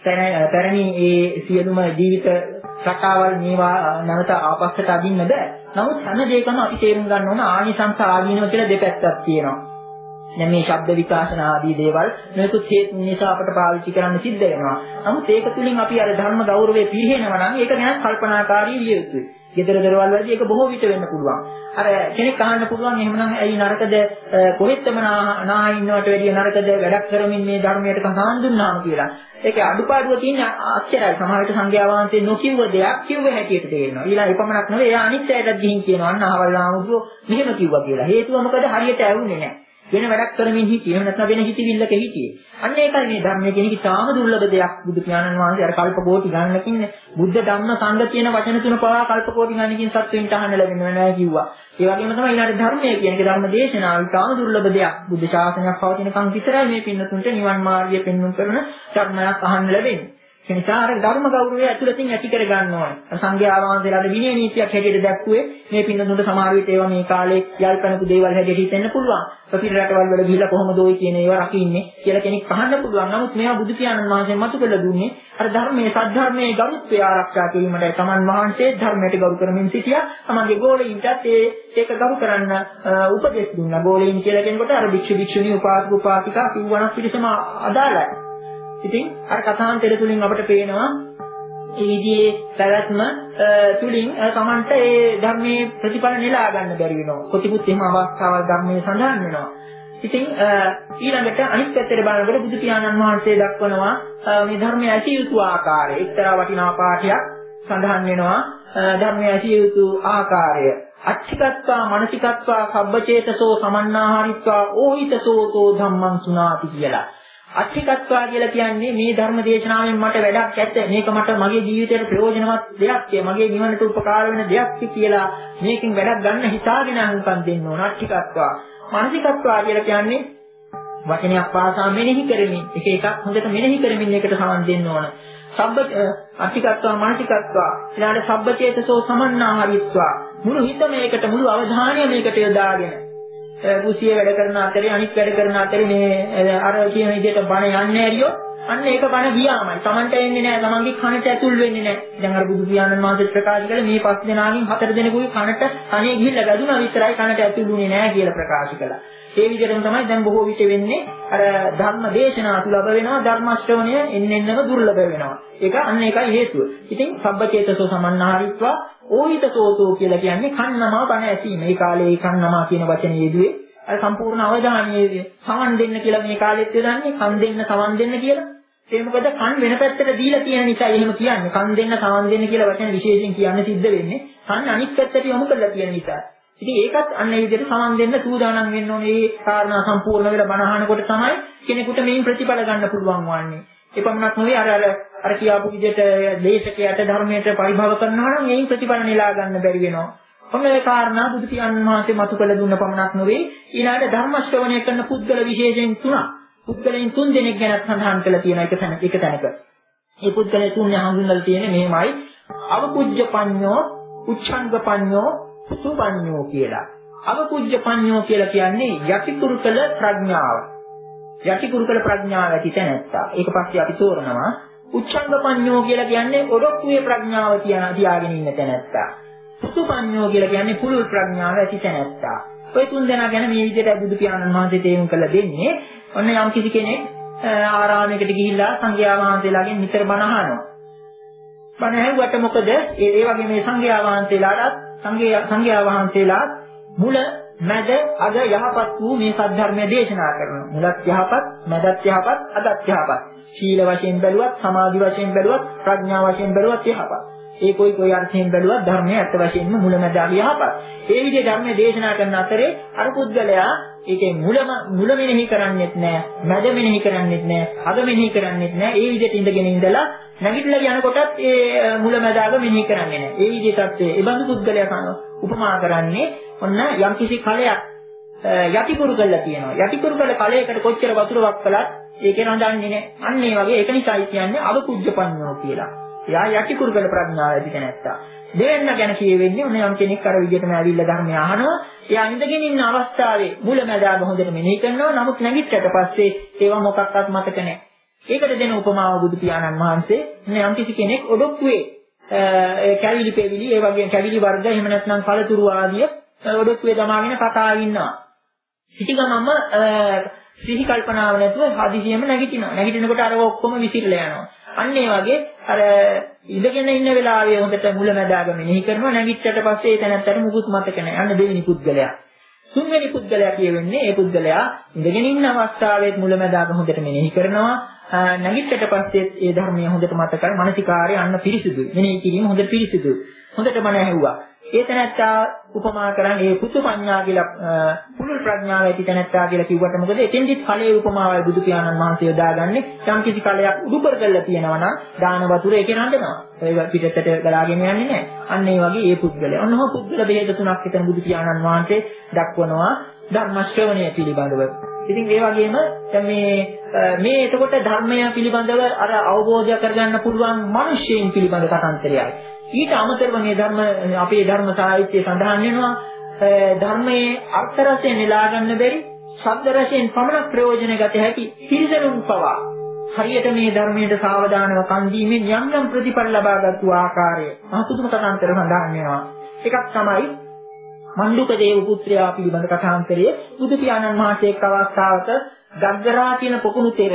පැරණි ඒ සියලුම ජීවිත රටාවල් මේවා නැවත ආපස්සට අදින්න බෑ. නමුත් හැම දෙයකම අපි තේරුම් ගන්න ඕන ආනිසංස ආදීනව කියලා දෙපැත්තක් තියෙනවා. දැන් මේ ශබ්ද විකාශන ආදී දේවල් මේකුත් හේතු නිසා අපට පාවිච්චි කරන්න සිද්ධ වෙනවා. නමුත් ඒක තුලින් අපි අර ධර්ම ගෞරවය පිරිහෙනවා නම් ඒක ගැන කල්පනාකාරී විය යුතුයි. ගෙදර දොරවල් වලදී ඒක බොහෝ විට වෙන්න පුළුවන්. අර කෙනෙක් අහන්න පුළුවන් එහෙමනම් ඇයි නරකද කොහෙත්ම නා ඉන්නවට වැඩිය නරකද වැඩක් කරමින් මේ ධර්මයට කහාන් දුන්නාම කියලා. ඒකේ අඩුපාඩුව තියෙන්නේ අච්චරයි. සමහර විට සංඝයා වහන්සේ නොකියුව දෙයක් කිව්ව හැටියට තේරෙනවා. ඊළඟ එපමණක් නෙවෙයි එයා අනිත් අයටත් ගිහින් කියනවා අන්න අහවල් ආමුදුව මෙහෙම කිව්වා කියලා. හේතුව මොකද හරියට ඇහුනේ නැහැ. වෙන වැඩක් කරමින් හිටියේ. එහෙම නැත්නම් වෙන හිතවිල්ලක හිටියේ. අන්න ඒකයි මේ ධර්මයේ කියන එක තාම දුර්ලභ දෙයක්. බුදු පියාණන් වහන්සේ අර කල්ප කෝටි ගණනකින් බුද්ධ ධම්ම සංඝ කියන වචන තුන පවා කල්ප කෝටි ගණනකින් සත්වෙන්ට අහන්න ලැබෙන්නේ නැහැ කිව්වා. ඒ වගේම තමයි ඊළඟ ධර්මයේ කියන එක ධර්ම දේශනාව තාම දුර්ලභ දෙයක්. බුද්ධ ශාසනයක් පවතිනකන් විතරයි මේ පින්නතුන්ට නිවන් මාර්ගය පෙන්වන්න කරන ධර්මයක් අහන්න ලැබෙන්නේ. ඒ නිසා අර ධර්ම ගෞරවය ඇතුළතින් ඇති කර ගන්න ඕනේ. සංඝයා වහන්සේලාට විනය නීතියක් හැටියට දැක්ුවේ මේ පින්නතුන්ට සමහර විට ඒවා මේ කාලේ යල්පනපු දේවල් හැටියට හිතෙන්න පුළුවන්. පිට රටවල් වල ගිහිල්ලා කොහොමද ඔය කියන ඒවා රකින්නේ කියලා කෙනෙක් අහන්න පුළුවන්. නමුත් මේවා බුදු පියාණන් වහන්සේ මතු කළ දුන්නේ අර ධර්මයේ සද්ධර්මයේ ගරුත්වය ආරක්ෂා කිරීමටයි. තමන් වහන්සේ ධර්මයට ගරු කරමින් සිටියා. තමන්ගේ ගෝලීන්ටත් ඒ ඒක ගරු කරන්න උපදෙස් දුන්නා. ගෝලීන් කියලා කෙනෙකුට අර භික්ෂු භික්ෂුණී උපාසක උපාසිකා කිව්වනක් පිළිසම අදාළයි. ඉතින් අර කථාන්තර තුලින් අපට පේනවා ඒ විදිහේ පැවැත්ම තුලින් තමන්ට ඒ ධර්මයේ ප්‍රතිඵල නෙලා ගන්න බැරි වෙනවා. කොටිකුත් එහෙම අවස්ථාවල් ධර්මයේ සඳහන් වෙනවා. ඉතින් ඊළඟට අනිත් පැත්තට බලනකොට බුදු පියාණන් වහන්සේ දක්වනවා මේ ධර්මයේ ඇසිය යුතු ආකාරය. එක්තරා වටිනා පාඨයක් සඳහන් වෙනවා ධර්මයේ ඇසිය යුතු ආකාරය. අච්චිකත්වා මනසිකත්වා සබ්බචේතසෝ සමන්නාහාරිත්වා ඕහිතසෝතෝ ධම්මං සුනාති කියලා. අට්ඨිකත්වා කියලා කියන්නේ මේ ධර්ම දේශනාවෙන් මට වැඩක් ඇත. මේක මට මගේ ජීවිතයට ප්‍රයෝජනවත් දෙයක්. මගේ නිවනට උපකාර වෙන දෙයක් කියලා මේකෙන් වැඩක් ගන්න හිතාගෙන අහුම්කම් දෙන්න ඕන. අට්ඨිකත්වා. මානසිකත්වා කියලා කියන්නේ වචනයක් පාසා මෙනෙහි කරමින් එක එකක් හොඳට මෙනෙහි කරමින් ඒකට සමන් දෙන්න ඕන. සබ්බ අට්ඨිකත්වා මානසිකත්වා ඊළඟට සබ්බචේතසෝ සමන්නාහරිත්වා මුළු හිත මේකට මුළු අවධානය මේකට යොදාගෙන කුසිය වැඩ කරන අතරේ අනිත් වැඩ කරන අතරේ මේ අර කියන විදිහට බණ යන්නේ ඇරියොත් අන්න ඒක බණ ගියාමයි. Tamanට එන්නේ නැහැ. Tamanගේ කනට ඇතුල් වෙන්නේ නැහැ. දැන් අර බුදු පියාණන් වහන්සේ ප්‍රකාශ කළේ මේ පස් දෙනාගෙන් හතර දෙනෙකුගේ කනට කනේ ගිහිල්ලා ගැදුණා විතරයි කනට ඇතුළුනේ නැහැ කියලා ප්‍රකාශ කළා. ඒ විදිහටම තමයි දැන් බොහෝ විට වෙන්නේ අර ධර්ම දේශනා සුලභ වෙනවා ධර්ම ශ්‍රවණය එන්න එන්නම දුර්ලභ වෙනවා. ඒක අන්න ඒකයි හේතුව. ඉතින් සබ්බචේතසෝ සමන්නාහරිත්වා ඕහිතසෝතෝ කියලා කියන්නේ කන්නමා බණ ඇසීම. මේ කාලේ ඒ කන්නමා කියන වචනේ යෙදුවේ අර සම්පූර්ණ අවධානය සමන් දෙන්න කියලා මේ කාලෙත් යොදන්නේ කන් දෙන්න සමන් දෙන්න කියලා. ඒ මොකද කන් වෙන පැත්තට දීලා තියෙන නිසා එහෙම කියන්නේ. කන් දෙන්න සමන් දෙන්න කියලා වචන විශේෂයෙන් කියන්න සිද්ධ වෙන්නේ කන් අනිත් පැත්තට යොමු කරලා තියෙන නිසා. ඉතින් ඒකත් අන්න ඒ විදිහට සමන් දෙන්න සූදානම් වෙන්න ඕනේ. ඒ කාරණා සම්පූර්ණ වෙලා බණ අහනකොට තමයි කෙනෙකුට මේන් ප්‍රතිඵල ගන්න පුළුවන් වන්නේ. ඒ පමණක් නෙවෙයි අර අර අර කියාපු විදිහට දේශකයට ධර්මයට පරිභව කරනවා නම් ඒන් ප්‍රතිඵල නෙලා ගන්න බැරි වෙනවා. ඔන්න ඒ කාරණා බුදු පියාණන් වහන්සේ මතු කළ දුන්න පමණක් නෙවෙයි ඊළඟට ධර්ම ශ්‍රවණය කරන පුද්ගල විශේෂයෙන් තුනක් පුද්ගලයන් තුන් දෙනෙක් ගැන සඳහන් කරලා තියෙන එක තැන එක තැනක. මේ පුද්ගලයන් තුන් හඳුන්වලා තියෙන්නේ මෙහෙමයි අවපුජ්ජපඤ්ඤෝ උච්ඡංගපඤ්ඤෝ සුපඤ්ඤෝ කියලා. අවපුජ්ජපඤ්ඤෝ කියලා කියන්නේ යටිකුරු කළ ප්‍රඥාව. යටිකුරු කළ ප්‍රඥාව ඇති තැනැත්තා. ඒක පස්සේ අපි තෝරනවා උච්ඡංගපඤ්ඤෝ කියලා කියන්නේ ඔඩොක්කුවේ ප්‍රඥාව තියාගෙන ඉන්න තැනැත්තා. සුපඤ්ඤෝ කියලා කියන්නේ පුළුල් ප්‍රඥාව ඇති තැනැත්තා. ඔය තුන් දෙනා ගැන මේ විදිහට බුදු පියාණන් වහන්සේ තේරුම් කළ දෙන්නේ. ඔන්න යම් කිසි කෙනෙක් ආරාමයකට ගිහිල්ලා සංඝයා වහන්සේලාගෙන් නිතර බණ අහනවා. බණ ඇහුවට මොකද? ඒ ඒ වගේ මේ සංඝයා වහන්සේලාට සංඝයා සංඝයා වහන්සේලා මුල මැද අග යහපත් වූ මේ සද්ධර්මය දේශනා කරනවා. මුලත් යහපත්, මැදත් යහපත්, අගත් යහපත්. සීල වශයෙන් බැලුවත්, සමාධි වශයෙන් බැලුවත්, ප්‍රඥා වශයෙන් බැලුවත් යහපත්. ඒ කොයි කොයි අර්ථයෙන් බැලුවත් ධර්මයේ ඇත්ත වශයෙන්ම මුල මැද අග යහපත්. ඒ විදිහේ ධර්මය දේශනා කරන අතරේ අර පුද්ගලයා ඒකේ මුලම මුල මෙනෙහි කරන්නේත් නැහැ, මැද මෙනෙහි කරන්නේත් නැහැ, අග මෙනෙහි කරන්නේත් නැහැ. ඒ විදිහට ඉඳගෙන ඉඳලා නැගිටලා යනකොටත් ඒ මුල මැද අග මෙනෙහි කරන්නේ නැහැ. ඒ විදිහටත් ඒ බඳු පුද්ගලයා උපමා කරන්නේ ඔන්න යම්කිසි කලයක් යටිකුරු කරලා තියෙනවා. යටිකුරු කළ කලයකට කොච්චර වතුරක් කළත් ඒකේ රඳන්නේ නැහැ. අන්න ඒ වගේ ඒක නිසායි කියන්නේ අවපුජ්ජපඤ්ඤෝ කියලා. එයා යටිකුරු කළ ප්‍රඥාව ඇති කෙනෙක්තා. දෙවෙන්න ගැන කියවෙන්නේ ඔන්න යම් කෙනෙක් අර විදිහටම ඇවිල්ලා ධර්මය අහනවා. එයා ඉඳගෙන ඉන්න අවස්ථාවේ මුල මැද අග හොඳට මෙනෙහි කරනවා. නමුත් නැගිට්ටට පස්සේ ඒවා මොකක්වත් මතක නැහැ. ඒකට දෙන උපමාව බුදු පියාණන් වහන්සේ මේ යම් කිසි කෙනෙක් ඔඩොක්කුවේ ඒ කැවිලි පෙවිලි ඒ වගේ කැවිලි වර්ග එහෙම නැත්නම් පළතුරු ආදිය ඔඩොක්කුවේ දමාගෙන කතා ඉන්නවා. සිටි ගමම සිහි කල්පනාව නැතුව හදිසියෙම නැගිටිනවා. නැගිටිනකොට අර ඔක්කොම විසිරලා යනවා. අන්න ඒ වගේ අර ඉඳගෙන ඉන්න වෙලාවේ හොඳට මුල මැදාග මෙනෙහි කරනවා. නැගිට්ටට පස්සේ ඒ තැනත්තට මුකුත් මතක නැහැ. අන්න දෙවෙනි පුද්ගලයා. තුන්වෙනි පුද්ගලයා කියවෙන්නේ ඒ පුද්ගලයා ඉඳගෙන ඉන්න අවස්ථාවේත් මුල මැදාග හොඳට මෙනෙහි කරනවා. නැගිට්ටට පස්සේ ඒ ධර්මයේ හොඳට මතකයි. මානසිකාරය අන්න පිරිසිදුයි. මෙනෙහි කිරීම හොඳට පිරිසිදුයි. හොඳට මන ඇහුවා. ඒ තැනත්තා උපමා කරන්නේ ඒ පුතු පඤ්ඤා කියලා පුළුල් ප්‍රඥාව ඇති තැනත්තා කියලා කිව්වට මොකද එතෙන්දිත් ඵලයේ උපමාවයි බුදු පියාණන් වහන්සේ යොදාගන්නේ. යම් කිසි කලයක් උඩුබර කරලා තියෙනවා නම් දාන වතුර ඒකේ රඳනවා. ඒක පිටතට ගලාගෙන යන්නේ නැහැ. අන්න ඒ වගේ ඒ පුද්ගලයා. ඔන්නම පුද්ගල බෙහෙත තුනක් එතන බුදු පියාණන් වහන්සේ දක්වනවා ධර්ම ශ්‍රවණය පිළිබඳව. ඉතින් ඒ වගේම දැන් මේ මේ එතකොට ධර්මය පිළිබඳව අර අවබෝධය කරගන්න පුළුවන් මිනිස්සුන් පිළිබඳ කතාන්තරයයි. ඊට අමතරව මේ ධර්ම අපේ ධර්ම සාහිත්‍යයේ සඳහන් වෙනවා ධර්මයේ අර්ථ රසය නෙලා ගන්න බැරි ශබ්ද රසයෙන් පමණක් ප්‍රයෝජන ගත හැකි පිරිසරුන් පවා හරියට මේ ධර්මයට සාවධානව කන් දීමෙන් යම් යම් ප්‍රතිඵල ලබාගත්තු ආකාරය මහතුතුම කතාන්තර සඳහන් වෙනවා. එකක් තමයි මණ්ඩුක දේව පුත්‍රයා පිළිබඳ කතාන්තරයේ බුදු පියාණන් වහන්සේ එක් අවස්ථාවක ගග්ගරා කියන පොකුණු තෙර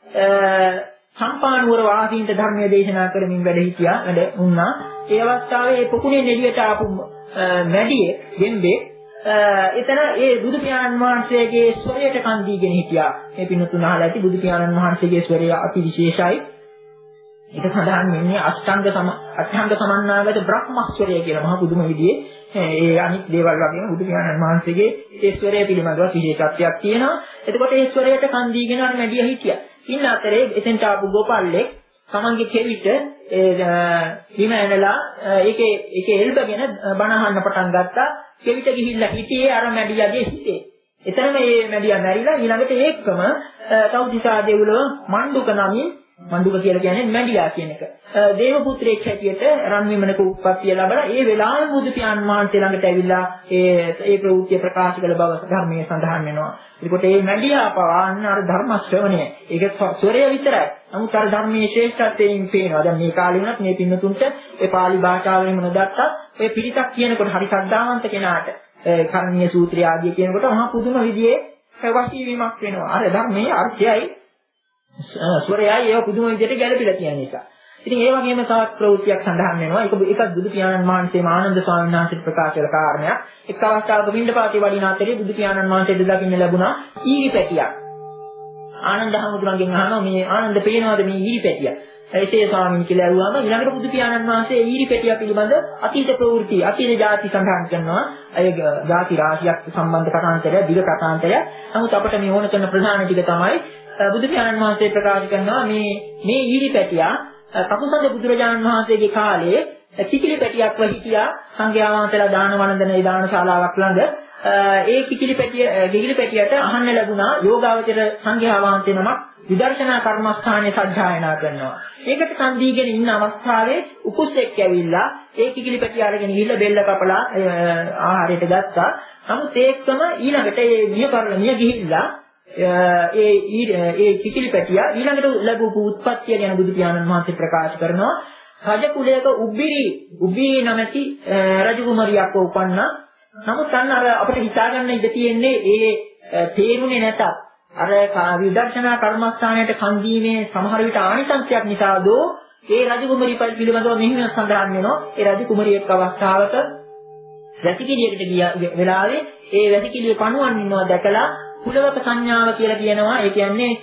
සම්පානුවර වාසීන්ට ධර්මයේ දේශනා කරමින් වැඩ හිටියා වැඩ වුණා. ඒ අවස්ථාවේ මේ පොකුණේ නෙඩියට ආපු මැඩියේ ගෙම්බේ එතන ඒ බුදු පියාණන් වහන්සේගේ ස්වරයට කන් දීගෙන හිටියා. මේ පින්තුන් අහලා ඇති බුදු පියාණන් වහන්සේගේ ස්වරය අති විශේෂයි. ඒක සඳහන් වෙන්නේ අෂ්ටාංග සම අෂ්ටාංග සමන්නාගත බ්‍රහ්මස්වරය කියලා මහ පුදුම විදිහේ ඒ අනිත් දේවල් වගේම බුදු පියාණන් වහන්සේගේ ඒ ස්වරය පිළිබඳව විශේෂත්වයක් තියෙනවා. එතකොට ඒ ස්වරයට කන් දීගෙන අර මැඩිය හිටියා. ඉන්න අතරේ එතෙන්ට ආපු ගෝපල්ලෙක් තමන්ගේ කෙවිත බිම ඇනලා ඒකේ ඒකේ එල්බගෙන බණ අහන්න පටන් ගත්තා. කෙවිත ගිහිල්ලා හිටියේ අර මැඩියාගේ හිතේ. එතනම මේ මැඩියා මැරිලා ඊළඟට ඒකම තවුතිසා දෙව්ලොව මණ්ඩුක නමින් මණ්ඩුක කියලා කියන්නේ මැඩියා කියන එක. දේව පුත්‍රයෙක් හැටියට රන්විමනක උත්පත්තිය ලැබලා ඒ වෙලාවෙම බුදු පියාණන් වහන්සේ ළඟට ඇවිල්ලා ඒ ඒ ප්‍රවෘත්ති ප්‍රකාශ කළ බව ධර්මයේ සඳහන් වෙනවා. ඒකට මේ මැඩියා පවන්න අර ධර්ම ශ්‍රවණය. ඒක ස්වරය විතරයි. නමුත් අර ධර්මයේ ශ්‍රේෂ්ඨත්වයෙන් පේනවා. දැන් මේ කාලේ වුණත් මේ පින්නතුන්ට ඒ පාලි භාෂාවෙන්ම නොදත්තත් ඔය පිරිතක් කියනකොට හරි ශ්‍රද්ධාවන්ත කෙනාට කර්ණීය සූත්‍රය ආදී කියනකොට මහා පුදුම විදිහේ වශී වීමක් වෙනවා. අර ධර්මයේ අර්ථයයි ස්වරයයි ඒක පුදුම විදිහට ගැළපිලා කියන නිසා. ඉතින් ඒ වගේම තවත් ප්‍රවෘත්තියක් සඳහන් වෙනවා. ඒක එකක් බුදු පියාණන් වහන්සේ ආනන්ද ස්වාමීන් වහන්සේට ප්‍රකාශ කළ කාරණයක්. එක් අවස්ථාවක පින්ඩපාතේ වඩින අතරේ බුදු පියාණන් වහන්සේට දකින්න ලැබුණා ඊරි පැටියක්. ආනන්ද හමුදුරන්ගෙන් අහනවා මේ ආනන්ද පේනවාද මේ ඊරි පැටිය? ඒසේ ස්වාමීන් කියලා ඇහුවාම ඊළඟට බුදු පියාණන් වහන්සේ ඊරි පැටිය පිළිබඳ අතීත ප්‍රවෘත්ති අතීත ಜಾති සඳහන් කරනවා. අය ಜಾති රාශියක් සම්බන්ධ කතාන්තරය, දිග කතාන්තරය. නමුත් අපිට මේ ඕන කරන ප්‍රධාන ටික තමයි බුදු පියාණන් වහන්සේ ප්‍රකාශ කරනවා මේ මේ ඊරි පැටියා කකුසඳ බුදුරජාණන් වහන්සේගේ කාලේ කිකිලි පැටියක්ව හිටියා සංඝයා වහන්සේලා දාන වළඳන ඒ දාන ශාලාවක් ළඟ. ඒ කිකිලි පැටිය කිකිලි පැටියට අහන්න ලැබුණා යෝගාවචර සංඝයා වහන්සේ නමක් විදර්ශනා කර්මස්ථානයේ සජ්ජායනා කරනවා. ඒකට කන් දීගෙන ඉන්න අවස්ථාවේ උකුස්සෙක් ඇවිල්ලා ඒ කිකිලි පැටිය අරගෙන ගිහිල්ලා බෙල්ල කපලා ආහාරයට ගත්තා. නමුත් ඒකම ඊළඟට ඒ මිය කරලා මිය ගිහිල්ලා ඒ ඒ කිකිලි පැටියා ඊළඟට ලැබූ උත්පත්තිය ගැන බුදු පියාණන් වහන්සේ ප්‍රකාශ කරනවා. රජ කුලයක උබ්බිරි උබ්බිරි නැමැති රජකුමරියක් උපන්නා. නමුත් අන්න අර අපිට හිතාගන්න ඉඩ තියෙන්නේ ඒ තේරුනේ නැතත් අර විදර්ශනා කර්මස්ථානයට කන් දීමේ සමහර විට ආනිසංසයක් නිසා දෝ ඒ රජකුමරිය පිළිබඳව මෙහිම සඳහන් වෙනවා. ඒ රජකුමරියක් අවස්ථාවක වැසිකිළියකට ගිය වෙලාවේ ඒ වැසිකිළිය පණුවන් ඉන්නවා දැකලා කුලවක සංඥාව කියලා කියනවා. ඒ කියන්නේ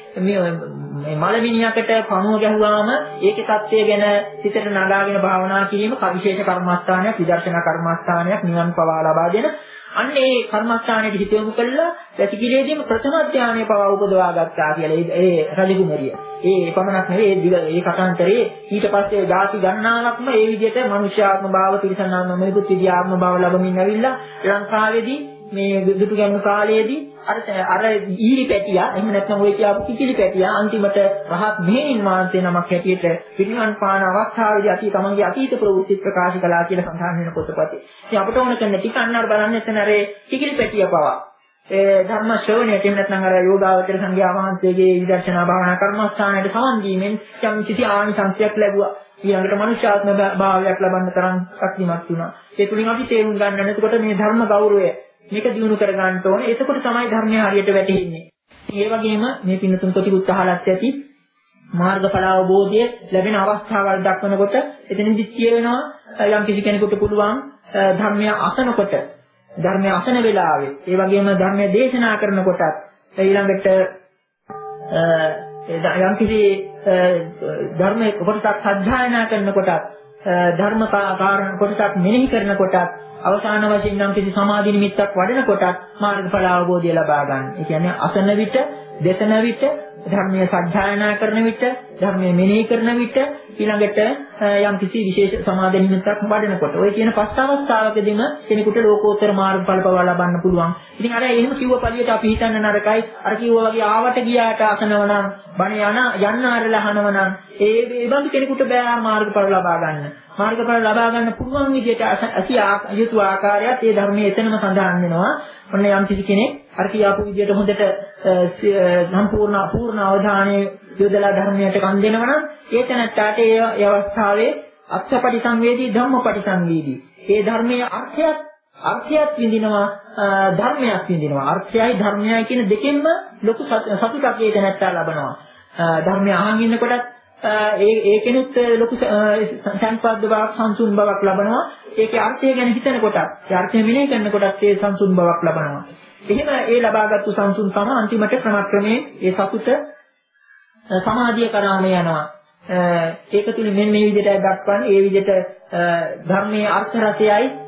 මේ මලමිනියකට පණුව ගැහුවාම ඒකේ தත්ත්වය ගැන සිතට නගාගෙන භාවනා කිරීම විශේෂ කර්මස්ථානයක්, විදර්ශනා කර්මස්ථානයක්, නිවන් පවා ලබා දෙන අන්න ඒ කර්මස්ථානයේ හිත යොමු කළා වැසිකිළියේදීම ප්‍රථම ධානය පවා උපදවා ගත්තා කියලා ඒ රජකුමරිය. ඒ පමණක් නෙවෙයි ඒ ඒ කතාන්තරේ ඊට පස්සේ ಜಾති ගණනාවක්ම ඒ විදිහට මනුෂ්‍යාත්ම භාව, තිරිසනාත්ම මෙලෙස විද්‍යාත්ම භාව ලැබමින් ඇවිල්ලා ලංකාවේදී මේ දුටු ගැනීම කාලයේදී අර අර ඊරි පැටියා එහෙම නැත්නම් ඔය කියපු කිකිලි පැටියා අන්තිමට රහත් මෙහෙණින් වහන්සේ නමක් හැටියට පිරිනිවන් පාන අවස්ථාවේදී අතී තමන්ගේ අතීත ප්‍රවෘත්ති ප්‍රකාශ කළා කියලා සඳහන් වෙන පොතපතේ. ඉතින් අපට ඕන කරන ටික අන්න අර බලන්න එතන අර කිකිලි පැටිය පවා ඒ ධර්ම ශ්‍රවණයට එහෙම නැත්නම් අර යෝගාවචර සංඝයා වහන්සේගේ විදර්ශනා භාවනා කර්මස්ථානයට සමන් දීමෙන් යම් කිසි ආනිසංසයක් ලැබුවා. ඊළඟට මනුෂ්‍යාත්ම භාවයක් ලබන්න තරම් ශක්තිමත් වුණා. ඒ තුලින් අපි තේරුම් ගන්න එතකොට මේ ධර්ම ගෞරවය මේක දිනු කර ගන්න ඕනේ. එතකොට තමයි ධර්මය හරියට වැටහෙන්නේ. ඒ වගේම මේ පින්නතුන් කොටිකුත් අහලත් ඇති මාර්ගඵල අවබෝධය ලැබෙන අවස්ථාවල් දක්වනකොට එතනදි කියවෙනවා යම් කිසි කෙනෙකුට පුළුවන් ධර්මය අසනකොට ධර්මය අසන වෙලාවේ ඒ වගේම ධර්මය දේශනා කරනකොටත් ඊළඟට යම් කිසි ධර්මයේ කොටසක් සත්‍යයනා කරනකොටත් ධර්ම කාරණ කොටසක් මෙනෙහි කරනකොටත් අවසාන වශයෙන් නම් කිසි සමාධි නිමිත්තක් වඩනකොටත් මාර්ගඵල අවබෝධය ලබා ගන්න. ඒ කියන්නේ අසන විට, දේශන විට, ධර්මයේ සත්‍යයනා කරන විට, ධර්මයේ මෙනෙහි කරන විට ඊළඟට යම් කිසි විශේෂ සමාධි නිමිත්තක් වඩනකොට ඔය කියන පස් අවස්ථාවකදීම කෙනෙකුට ලෝකෝත්තර මාර්ගඵල පවා ලබන්න පුළුවන්. ඉතින් අර එහෙම කිව්ව පළියට අපි හිතන්න නරකයි. අර කිව්වා වගේ ආවට ගියාට අසනවනම් බණ යන යන්න ආරලා අහනවනම් ඒ ඒ බඳු කෙනෙකුට බෑ මාර්ගඵල ලබා ගන්න. මාර්ගඵල ලබා ගන්න පුළුවන් විදිහට අසියා යුතු ආකාරයත් ඒ ධර්මයේ එතනම සඳහන් වෙනවා. ඔන්න යම් කිසි කෙනෙක් අර කියාපු විදිහට හොඳට සම්පූර්ණ අපූර්ණ අවධානය යොදලා ධර්මයට කන් දෙනවනම් ඒ තැනට ඒ අවස්ථාවේ අත්පටි සංවේදී ධම්මපටි සංවේදී ඒ ධර්මයේ අර්ථයත් අර්ථයත් විඳිනවා ධර්මයක් විඳිනවා. අර්ථයයි ධර්මයයි කියන දෙකෙන්ම ලොකු සතුටක් ඒ තැනට ලබනවා. ධර්මය අහන් ඉන්නකොටත් ඒ ඒ කෙනෙක් ලොකු සංපද්ද බවක් සංසුන් බවක් ලබනවා. ඒකේ අර්ථය ගැන හිතනකොටත් ඒ අර්ථය මෙනෙහි කරනකොටත් ඒ සංසුන් බවක් ලබනවා. එහෙම ඒ ලබාගත්තු සංසුන් තම අන්තිමට ක්‍රමක්‍රමයෙන් ඒ සතුට සමාධිය කරාම යනවා. ඒක තුලින් මෙන්න මේ විදිහට දක්වන්නේ ඒ විදිහට ධර්මයේ අර්ථ රසයයි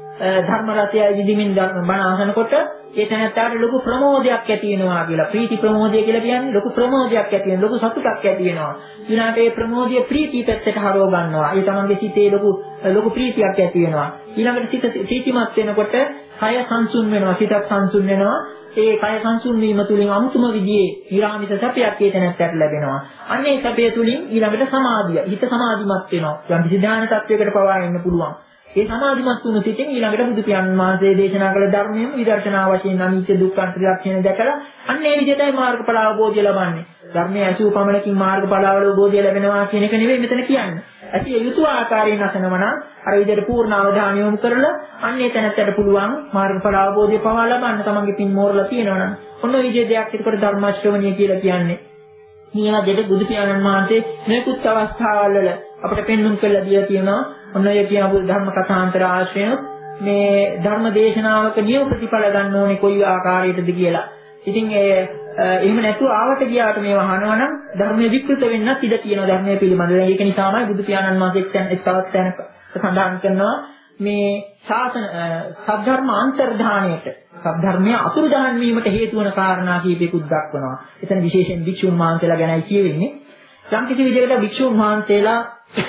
ධර්ම රසය විඳින්මින් බණ අහනකොට ඒ තැනට ලොකු ප්‍රමෝදයක් ඇති වෙනවා කියලා. ප්‍රීති ප්‍රමෝදය කියලා කියන්නේ ලොකු ප්‍රමෝදයක් ඇති වෙන ලොකු සතුටක් ඇති වෙනවා. ඊළාට ඒ ප්‍රමෝදය ප්‍රීති පැත්තට හරව ගන්නවා. ඒ තමන්ගේ සිතේ ලොකු ලොකු ප්‍රීතියක් ඇති වෙනවා. ඊළඟට සිත ප්‍රීතිමත් වෙනකොට කය සංසුන් වෙනවා. සිතත් සංසුන් වෙනවා. ඒ කය සංසුන් වීම තුළින් අමුතුම විදිහේ ඊරාමිත සැපයක් ඒ තැනට ලැබෙනවා. අන්න ඒ සැපය තුළින් ඊළඟට සමාධිය. හිත සමාධිමත් වෙනවා. යම් කිසි ධානය තත්වයකට පවා එන්න පුළුවන්. ඒ සමාධිමත් වුණු සිතින් ඊළඟට බුදු පියාණන් වහන්සේ දේශනා කළ ධර්මයෙන් විදර්ශනා වශයෙන් අනිත්‍ය දුක්ඛ ත්‍රිලක්ෂණ දැකලා අන්න ඒ විදිහටයි මාර්ගඵල අවබෝධය ලබන්නේ. ධර්මයේ ඇසූ පමණකින් මාර්ගඵල අවබෝධය ලැබෙනවා කියන එක නෙවෙයි මෙතන කියන්නේ. ඇසිය යුතු ආකාරයෙන් අසනම නම් අර විදිහට පූර්ණ අවධානය යොමු කරලා අන්න ඒ තැනට පුළුවන් මාර්ගඵල අවබෝධය පවා ලබන්න තමන්ගේ පින් මෝරලා තියෙනවා නම් ඔන්න ඔය විදිහේ දෙයක් එතකොට ධර්ම ශ්‍රවණය කියලා කියන්නේ. මේ දෙක බුදු පියාණන් වහන්සේ මේකුත් අවස්ථාවල් වල අපිට පෙන්වුම් කළා දියා තියෙනවා. ඔන්න ඔය කියපු ධර්ම කථාන්තර ආශ්‍රයෙන් මේ ධර්ම දේශනාවක නියම ප්‍රතිඵල ගන්න ඕනේ කොයි ආකාරයකටද කියලා. ඉතින් ඒ එහෙම නැතුව ආවට ගියාට මේව අහනවා නම් ධර්මයේ විකෘත වෙන්නත් ඉඩ තියෙනවා ධර්මයේ පිළිබඳව. ඒක නිසාමයි බුදු පියාණන් වහන්සේ එක් තවත් තැනක සඳහන් කරනවා මේ ශාසන සද්ධර්ම අන්තර්ධානයට සද්ධර්මයේ අතුරුදහන් වීමට හේතු වන කාරණා කීපයකුත් දක්වනවා. එතන විශේෂයෙන් භික්ෂුන් වහන්සේලා ගැනයි කියවෙන්නේ. යම් කිසි විදිහකට භික්ෂුන් වහන්සේලා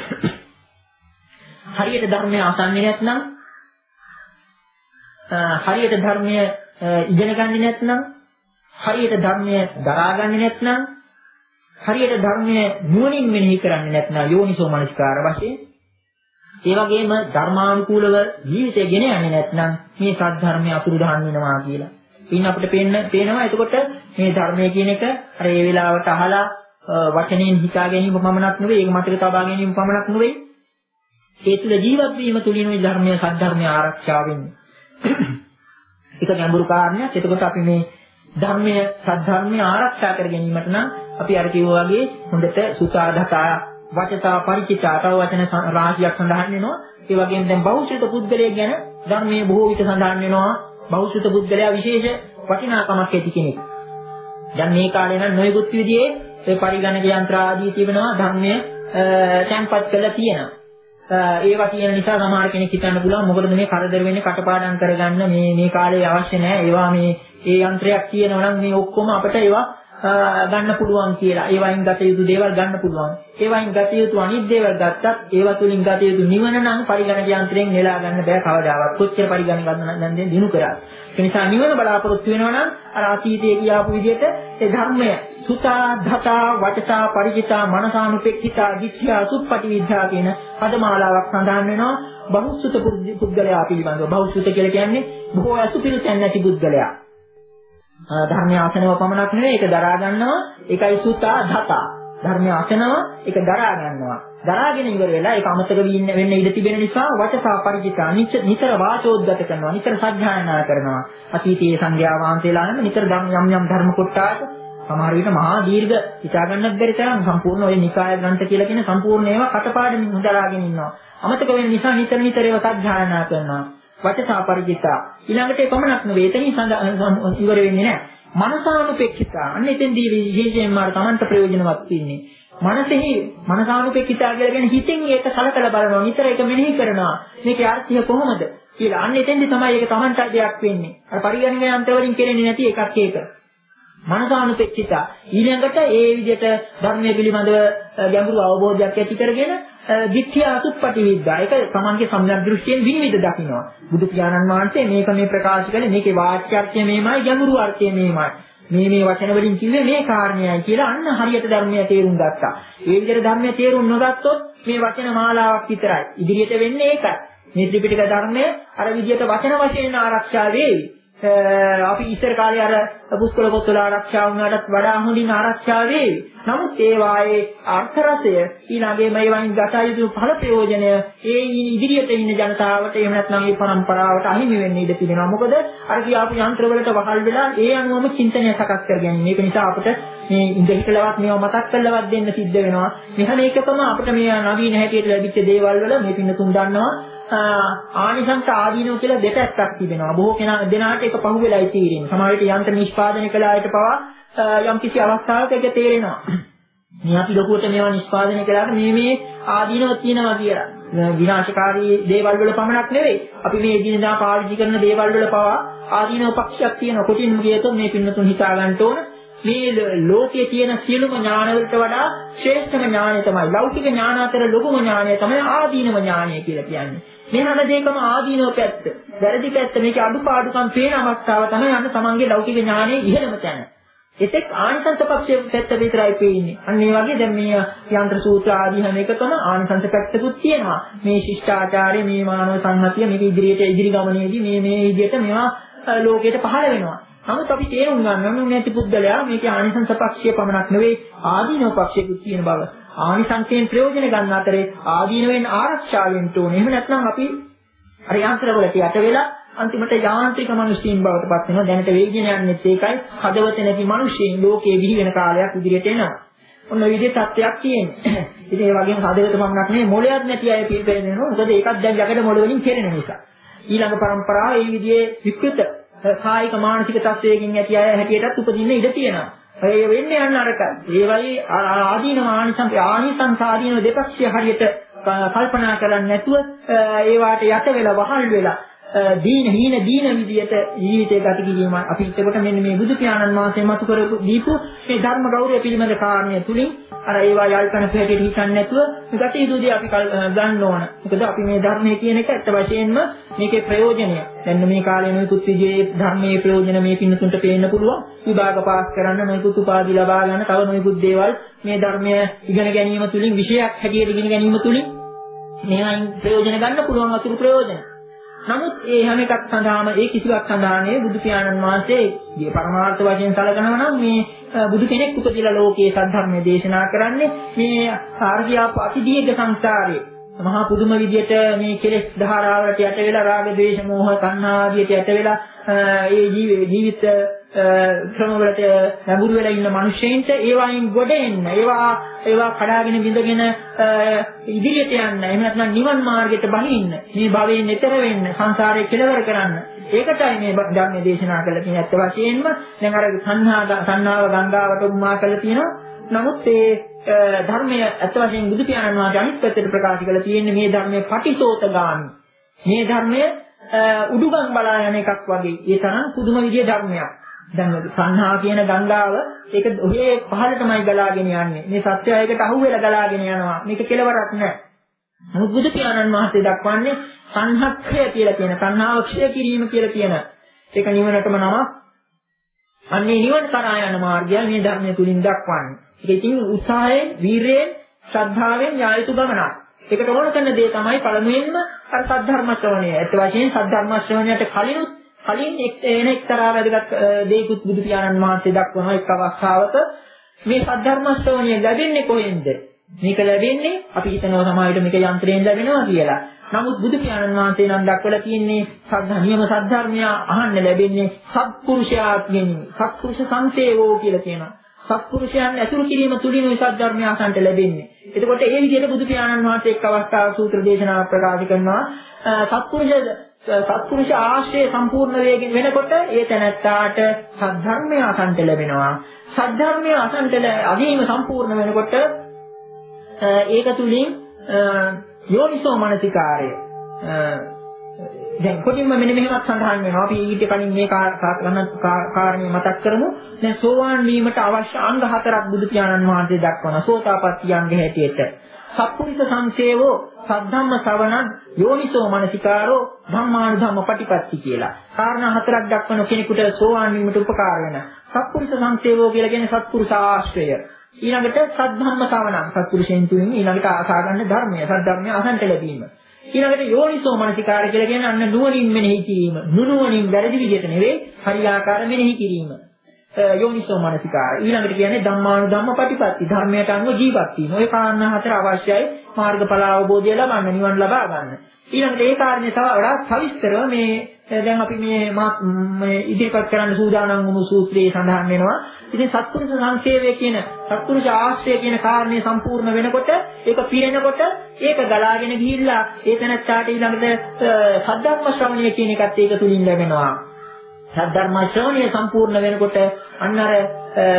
හරියට ධර්මය අසන්නේ නැත්නම් හරියට ධර්මය ඉගෙන ගන්නේ නැත්නම් හරියට ධර්මය දරා ගන්නේ නැත්නම් හරියට ධර්මය නුවණින් මෙනෙහි කරන්නේ නැත්නම් යෝනිසෝ මනසිකාර වශයෙන් ඒ වගේම ධර්මානුකූලව ජීවිතය ගෙන යන්නේ නැත්නම් මේ සද්ධර්මය අතුරුදහන් වෙනවා කියලා. ඉතින් අපිට පේන්න පේනවා එතකොට මේ ධර්මය කියන එක අර ඒ වෙලාවට අහලා වචනෙන් හිතා ගැනීම පමණක් නෙවෙයි ඒක මතක තබා ගැනීම පමණක් නෙවෙයි ඒ තුළ ජීවත් වීම තුළින් ওই ධර්මයේ සද්ධර්මයේ ආරක්ෂා වෙන්නේ. ඒක ගැඹුරු කාරණයක්. එතකොට අපි මේ ධර්මයේ සද්ධර්මයේ ආරක්ෂා කර ගැනීමට නම් අපි අර කිව්වා වගේ හොඳට සුතාදතා වචසා පරිචිතා තව වචන රාශියක් සඳහන් වෙනවා. ඒ වගේම දැන් බෞද්ධ පුද්ගලයෙක් ගැන ධර්මයේ බොහෝ විට සඳහන් වෙනවා. බෞද්ධ පුද්ගලයා විශේෂ වටිනාකමක් ඇති කෙනෙක්. දැන් මේ කාලේ නම් නොයෙකුත් විදිහේ ඒ පරිගණක යන්ත්‍ර ආදී තිබෙනවා ධර්මයේ තැන්පත් කරලා තියෙනවා. ඒවා කියන නිසා සමහර කෙනෙක් හිතන්න පුළුවන් මොකද මේ කරදර වෙන්නේ කටපාඩම් කරගන්න මේ මේ කාලේ අවශ්‍ය නැහැ. ඒවා මේ ඒ යන්ත්‍රයක් කියනවා නම් මේ ඔක්කොම අපිට ඒවා ගන්න පුළුවන් කියලා. ඒවයින් ගත යුතු දේවල් ගන්න පුළුවන්. ඒවයින් ගත යුතු අනිත් දේවල් ගත්තත් ඒවා තුලින් ගත යුතු නිවන නම් පරිගණක යන්ත්‍රයෙන් නෙලා ගන්න බෑ කවදාවත්. කොච්චර පරිගණක ගන්න නම් දිනු කරා. ඒ නිසා නිවන බලාපොරොත්තු වෙනවා නම් අර අතීතයේ කියාපු විදිහට ඒ ධර්මය සුතා ධතා වචසා පරිචිතා මනසානුපෙක්ඛිතා දිට්ඨියා සුප්පටි විද්ධා කියන පදමාලාවක් සඳහන් වෙනවා. බහුසුත පුද්ගලයා පිළිබඳව. බහුසුත කියලා කියන්නේ බොහෝ අසුපිරිසන් නැති පුද්ගලයා. ධර්මය අසනව පමණක් නෙවෙයි ඒක දරා ගන්නවා. ඒකයි සුතා ධතා. ධර්මය අසනව ඒක දරා ගන්නවා. දරාගෙන ඉවර වෙලා ඒක අමතක වෙන්න ඉඩ තිබෙන නිසා වචසා පරිචිතා නිතර වාචෝද්ගත කරනවා. නිතර සත්‍යයනා කරනවා. අතීතයේ සංඝයා වහන්සේලා නම් නිතර යම් යම් ධර්ම කොටාට සමහර විට මහා දීර්ඝ හිතා ගන්නත් බැරි තරම් සම්පූර්ණ ඔය නිකාය ග්‍රන්ථ කියලා කියන සම්පූර්ණ ඒවා කටපාඩමින් හොදලාගෙන ඉන්නවා. අමතක වෙන නිසා නිතර නිතර ඒවා සත්‍යයනා කරනවා. වචසා පරිචිතා ඊළඟට ඒ පමණක් නෙවෙයි එතනින් ඉවර වෙන්නේ නැහැ. මනසානුපෙක්ඛිතා අන්න එතෙන්දී විශේෂයෙන්ම අර Tamanta ප්‍රයෝජනවත් වෙන්නේ. මනසෙහි මනසානුපෙක්ඛිතා කියලා කියන්නේ හිතෙන් ඒක සලකලා බලනවා. නිතර ඒක මෙනෙහි කරනවා. මේකේ අර්ථය කොහොමද කියලා. අන්න එතෙන්දී තමයි ඒක Tamanta දෙයක් වෙන්නේ. අර පරිගණක යන්ත්‍ර වලින් කෙරෙන්නේ නැති එකක් ඒක. මනසානුපෙක්ඛිතා ඊළඟට ඒ විදිහට ධර්මයේ පිළිබඳව ගැඹුරු අවබෝධයක් ඇති කරගෙන දිට්ඨිය අසුප්පටි විද්‍යා. ඒක තමන්ගේ සම්‍යක් දෘෂ්ටියෙන් විනිවිද දකින්නවා. බුදු පියාණන් වහන්සේ මේක මේ ප්‍රකාශ කළේ මේකේ වාක්‍යාර්ථය මේමයි ගැඹුරු අර්ථය මේමයි. මේ මේ වචන වලින් කිව්වේ මේ කාරණයයි කියලා අන්න හරියට ධර්මය තේරුම් ගත්තා. ඒ විදිහට ධර්මය තේරුම් නොගත්තොත් මේ වචන මාලාවක් විතරයි. ඉදිරියට වෙන්නේ ඒකයි. මේ ත්‍රිපිටක ධර්මය අර විදිහට වචන වශයෙන් ආරක්ෂා වේවි. අපි ඉස්සර කාලේ අර පුස්කොළ පොත්වල ආරක්ෂා වුණාටත් වඩා හොඳින් ආරක්ෂා වේවි. නමුත් ඒ වායේ අර්ථ රසය ඊළඟේ මේ වයින් ගත යුතු ඵල ප්‍රයෝජනය ඒ ඉදිරියට ඉන්න ජනතාවට එහෙම නැත්නම් මේ පරම්පරාවට අහිමි වෙන්න ඉඩ තිබෙනවා. මොකද අර කියාපු යන්ත්‍රවලට වහල් වෙලා ඒ අනුවම චින්තනය සකස් කර ගැනීම. මේක නිසා අපිට මේ ඉඳහිටලවත් මේව මතක් කරලවත් දෙන්න සිද්ධ වෙනවා. මෙහෙම එකකම අපිට මේ නවීන හැටියට ලැබිච්ච දේවල් වල මේ පින්න තුන් දන්නවා ආනිසංස ආදීනෝ කියලා දෙපැත්තක් තිබෙනවා. බොහෝ කෙනා දෙනාට ඒක පහු වෙලායි තීරෙන්නේ. සමහර විට යන්ත්‍ර නිෂ්පාදනය කළ අයට පවා යම් කිසි අවස්ථාවක ඒක තේරෙනවා. මේ අපි ලොකුවට මේවා නිෂ්පාදනය කළාට මේ මේ ආදීනව තියෙනවා කියලා. විනාශකාරී දේවල් වල පමණක් නෙවෙයි. අපි මේ එදිනදා පාවිච්චි කරන දේවල් වල පවා ආදීනව පක්ෂයක් තියෙනවා. කොටින්ම කියතොත් මේ පින්නතුන් හිතා ගන්න ඕන මේ ලෝකයේ තියෙන සියලුම ඥාන වලට වඩා ශ්‍රේෂ්ඨම ඥානය තමයි ලෞකික ඥාන අතර ලොකුම ඥානය තමයි ආදීනව ඥානය කියලා කියන්නේ. මේ හැම දෙයකම ආදීනව පැත්ත, වැරදි පැත්ත මේකේ අඩුපාඩුකම් පේන අවස්ථාව තමයි අන්න තමන්ගේ ලෞකික ඥානයේ ඉහළම තැන. එතෙක් ආනිසංස පක්ෂයේ පැත්ත විතරයි පේන්නේ. අන්න ඒ වගේ දැන් මේ යන්ත්‍ර සූත්‍ර ආදී හැම එකකම ආනිසංස පැත්තකුත් තියෙනවා. මේ ශිෂ්ටාචාරය, මේ මානව සංහතිය, මේක ඉදිරියට ඉදිරි ගමනේදී මේ මේ විදිහට මේවා ලෝකයට පහළ වෙනවා. නමුත් අපි තේරුම් ගන්න ඕනේ නැති පුද්ගලයා මේකේ ආනිසංස පක්ෂය පමණක් නෙවෙයි ආදීනව පක්ෂයකුත් තියෙන බව. ආනිසංසයෙන් ප්‍රයෝජන ගන්න අතරේ ආදීනවෙන් ආරක්ෂා වෙන්න ඕනේ. එහෙම නැත්නම් අපි අර යන්ත්‍රවලට යට වෙලා අන්තිමට යාන්ත්‍රික මිනිස්සුන් බවට පත් වෙනවා. දැනට වේගයෙන් යන්නේත් ඒකයි. හදවත නැති මිනිස්සුන් ලෝකයේ බිහි වෙන කාලයක් ඉදිරියට එනවා. ඔන්න ඔය විදිහේ තත්ත්වයක් තියෙන්නේ. ඉතින් ඒ වගේම හදවත පමණක් නෙවෙයි මොළයක් නැති අය පිළිපෙරෙනවා. මොකද ඒකත් දැන් යකඩ මොළ වලින් කෙරෙන නිසා. ඊළඟ પરම්පරාව මේ විදිහේ විකෘත කායික මානසික තත්ත්වයකින් ඇති අය හැටියටත් උපදින්න ඉඩ තියෙනවා. ඒ වෙන්නේ යන්න අරක. ඒ වගේ ආදීනව ආනිසංස ආනිසංස ආදීනව දෙපක්ෂය හරියට කල්පනා කරන්නේ නැතුව ඒ වාට යට වෙලා වහල් වෙලා දීන හීන දීන විදියට ජීවිතය ගත කිරීම අපි එතකොට මෙන්න මේ බුදු පියාණන් වහන්සේ මතු කරපු දීපු මේ ධර්ම ගෞරවය පිළිබඳ කාරණය තුලින් අර ඒවා යල්පන පිළිහෙට හිතන්නේ නැතුව ගත යුතුදී අපි ගන්න ඕන. මොකද අපි මේ ධර්මයේ කියන එක ඇත්ත වශයෙන්ම මේකේ ප්‍රයෝජනය. දැන් මේ කාලේ නොයෙකුත් විදිහේ ධර්මයේ ප්‍රයෝජන මේ පින්නතුන්ට පේන්න පුළුවන්. විභාග පාස් කරන්න නොයෙකුත් උපාධි ලබා ගන්න තව නොයෙකුත් දේවල් මේ ධර්මය ඉගෙන ගැනීම තුලින් විෂයක් හැටියට ඉගෙන ගැනීම තුලින් මේවායින් ප්‍රයෝජන ගන්න පුළුවන් අතුරු ප්‍රයෝජන. නමුත් ඒ හැම එකක් සඳහාම ඒ කිසිවක් සඳහා නෙවෙයි බුදු පියාණන් වහන්සේගේ පරමාර්ථ වශයෙන් සැලකනවා නම් මේ බුදු කෙනෙක් උපදිලා ලෝකයේ සද්ධර්මයේ දේශනා කරන්නේ මේ ආර්ගියාප අතිදීර්ඝ සංසාරයේ මහා පුදුම විදියට මේ කෙලෙස් ධාරාවලට යට වෙලා රාග ద్వේෂ මෝහ තණ්හා ආදියට යට වෙලා ඒ ජීවිත ක්‍රම වලට ලැබුරු වෙලා ඉන්න මිනිස්සෙන්ට ඒවායින් ගොඩ එන්න ඒවා ඒවා කඩාගෙන බිඳගෙන ඉදිරියට යන්න එහෙම නැත්නම් නිවන් මාර්ගයට බහින්න මේ භවයෙන් එතර වෙන්න සංසාරේ කෙලවර කරන්න ඒකටයි මේ ධර්ම දේශනා කළා කියන ඇත්ත වශයෙන්ම දැන් අර සංහා සංනාව ගංගාවට උම්මා කළා තියෙනවා නමුත් ඒ ධර්මයේ ඇත්ත වශයෙන් බුදු පියාණන් වහන්සේ අනිත් පැත්තට ප්‍රකාශ කළා තියෙන්නේ මේ ධර්මයේ පටිසෝතගාමි මේ ධර්මයේ උඩුගම් බලා යන එකක් වගේ ඒ තරම් පුදුම විදිය ධර්මයක් දැන් සංහා කියන ගංගාව ඒක ඔහේ පහළටමයි ගලාගෙන යන්නේ. මේ සත්‍යයකට අහු වෙලා ගලාගෙන යනවා. මේක කෙලවරක් නෑ. නමුත් බුදු පියාණන් වහන්සේ දක්වන්නේ සංහක්ඛය කියලා කියන සංහාව ක්ෂය කිරීම කියලා කියන ඒක නිවනටම නම. අන්නේ නිවන කරා යන මාර්ගය මේ ධර්මයේ තුලින් දක්වන්නේ. ඒක ඉතින් උත්සාහයෙන්, වීරයෙන්, ශ්‍රද්ධාවෙන් යා යුතු ගමනක්. ඒකට ඕන කරන දේ තමයි පළමුවෙන්ම අර සද්ධර්ම ශ්‍රවණය. ඒත් වශයෙන් සද්ධර්ම ශ්‍රවණයට කලිනුත් කලින් එන එක්තරා වැදගත් දෙයකුත් බුදු පියාණන් වහන්සේ දක්වනවා එක් අවස්ථාවක මේ සද්ධර්ම ශ්‍රවණය ලැබෙන්නේ කොහෙන්ද? මේක ලැබෙන්නේ අපි හිතනවා සමාජයට මේක යන්ත්‍රයෙන් ලැබෙනවා කියලා. නමුත් බුදු පියාණන් වහන්සේ නම් දක්වලා තියෙන්නේ සද්ධා නියම සද්ධර්මය අහන්න ලැබෙන්නේ සත්පුරුෂයාගෙන්. සත්පුරුෂ සංසේවෝ කියලා කියනවා. සත්පුරුෂයන් ඇසුරු කිරීම තුලින් මේ සද්ධර්මය අසන්ට ලැබෙන්නේ. එතකොට ඒ විදිහට බුදු පියාණන් වහන්සේ එක් අවස්ථාවක සූත්‍ර දේශනාවක් ප්‍රකාශ කරනවා සත්පුරුෂ සත්පුරුෂ ආශ්‍රය සම්පූර්ණ වේගින් වෙනකොට ඒ තැනැත්තාට සද්ධර්මය අසන්ට ලැබෙනවා. සද්ධර්මය අසන්ට අදීම සම්පූර්ණ වෙනකොට ඒක තුලින් යෝනිසෝ මනසිකාරය දැන් කොටින්ම මෙන්න මෙහෙමත් සඳහන් වෙනවා. අපි ඊට කලින් මේ කාරණේ මතක් කරමු. දැන් සෝවාන් වීමට අවශ්‍ය අංග හතරක් බුදු පියාණන් වහන්සේ දක්වනවා. සෝතාපට්ටි අංග හැටියට. සත්පුරුෂ සංසේවෝ සද්ධම්ම ශ්‍රවණං යෝනිසෝ මනසිකාරෝ ධම්මානුධම්ම පටිපත්ති කියලා. කාරණා හතරක් දක්වන කෙනෙකුට සෝවාන් වීමට උපකාර වෙන. සත්පුරුෂ සංසේවෝ කියලා කියන්නේ සත්පුරුෂ ආශ්‍රය. ඊළඟට සද්ධම්ම ශ්‍රවණං සත්පුරුෂයන් තුලින් ඊළඟට ආසා ගන්න ධර්මය සද්ධර්මය අසන්ට ලැබීම. ඊළඟට යෝනිසෝ මනසිකාර කියලා කියන්නේ අන්න නුවණින් මෙනෙහි කිරීම. නුනුවණින් වැරදි විදිහට නෙවෙයි හරියාකාර මෙනෙහි කිරීම. යෝනිසෝ මනසිකාර. ඊළඟට කියන්නේ ධම්මානුධම්ම පටිපත්ති. ධර්මයට අනුව ජීවත් වීම. ඔය කාරණා හතර අවශ්‍යයි මාර්ගඵල අවබෝධය ලබන්න, නිවන් ලබා ගන්න. ඊළඟට ඒ කාරණේ තව වඩා සවිස්තරව මේ දැන් අපි මේ මේ ඉදිරිපත් කරන්න සූදානම් වුණු සූත්‍රයේ සඳහන් වෙනවා. ඉතින් සත්පුරුෂ සංසේවය කියන සත්පුරුෂ ආශ්‍රය කියන කාරණේ සම්පූර්ණ වෙනකොට ඒක පිරෙනකොට ඒක ගලාගෙන ගිහිල්ලා ඒ තැනට ඊළඟට සද්ධර්ම ශ්‍රවණය කියන එකත් ඒක තුලින් ලැබෙනවා. සද්ධර්ම ශ්‍රවණය සම්පූර්ණ වෙනකොට අන්න අර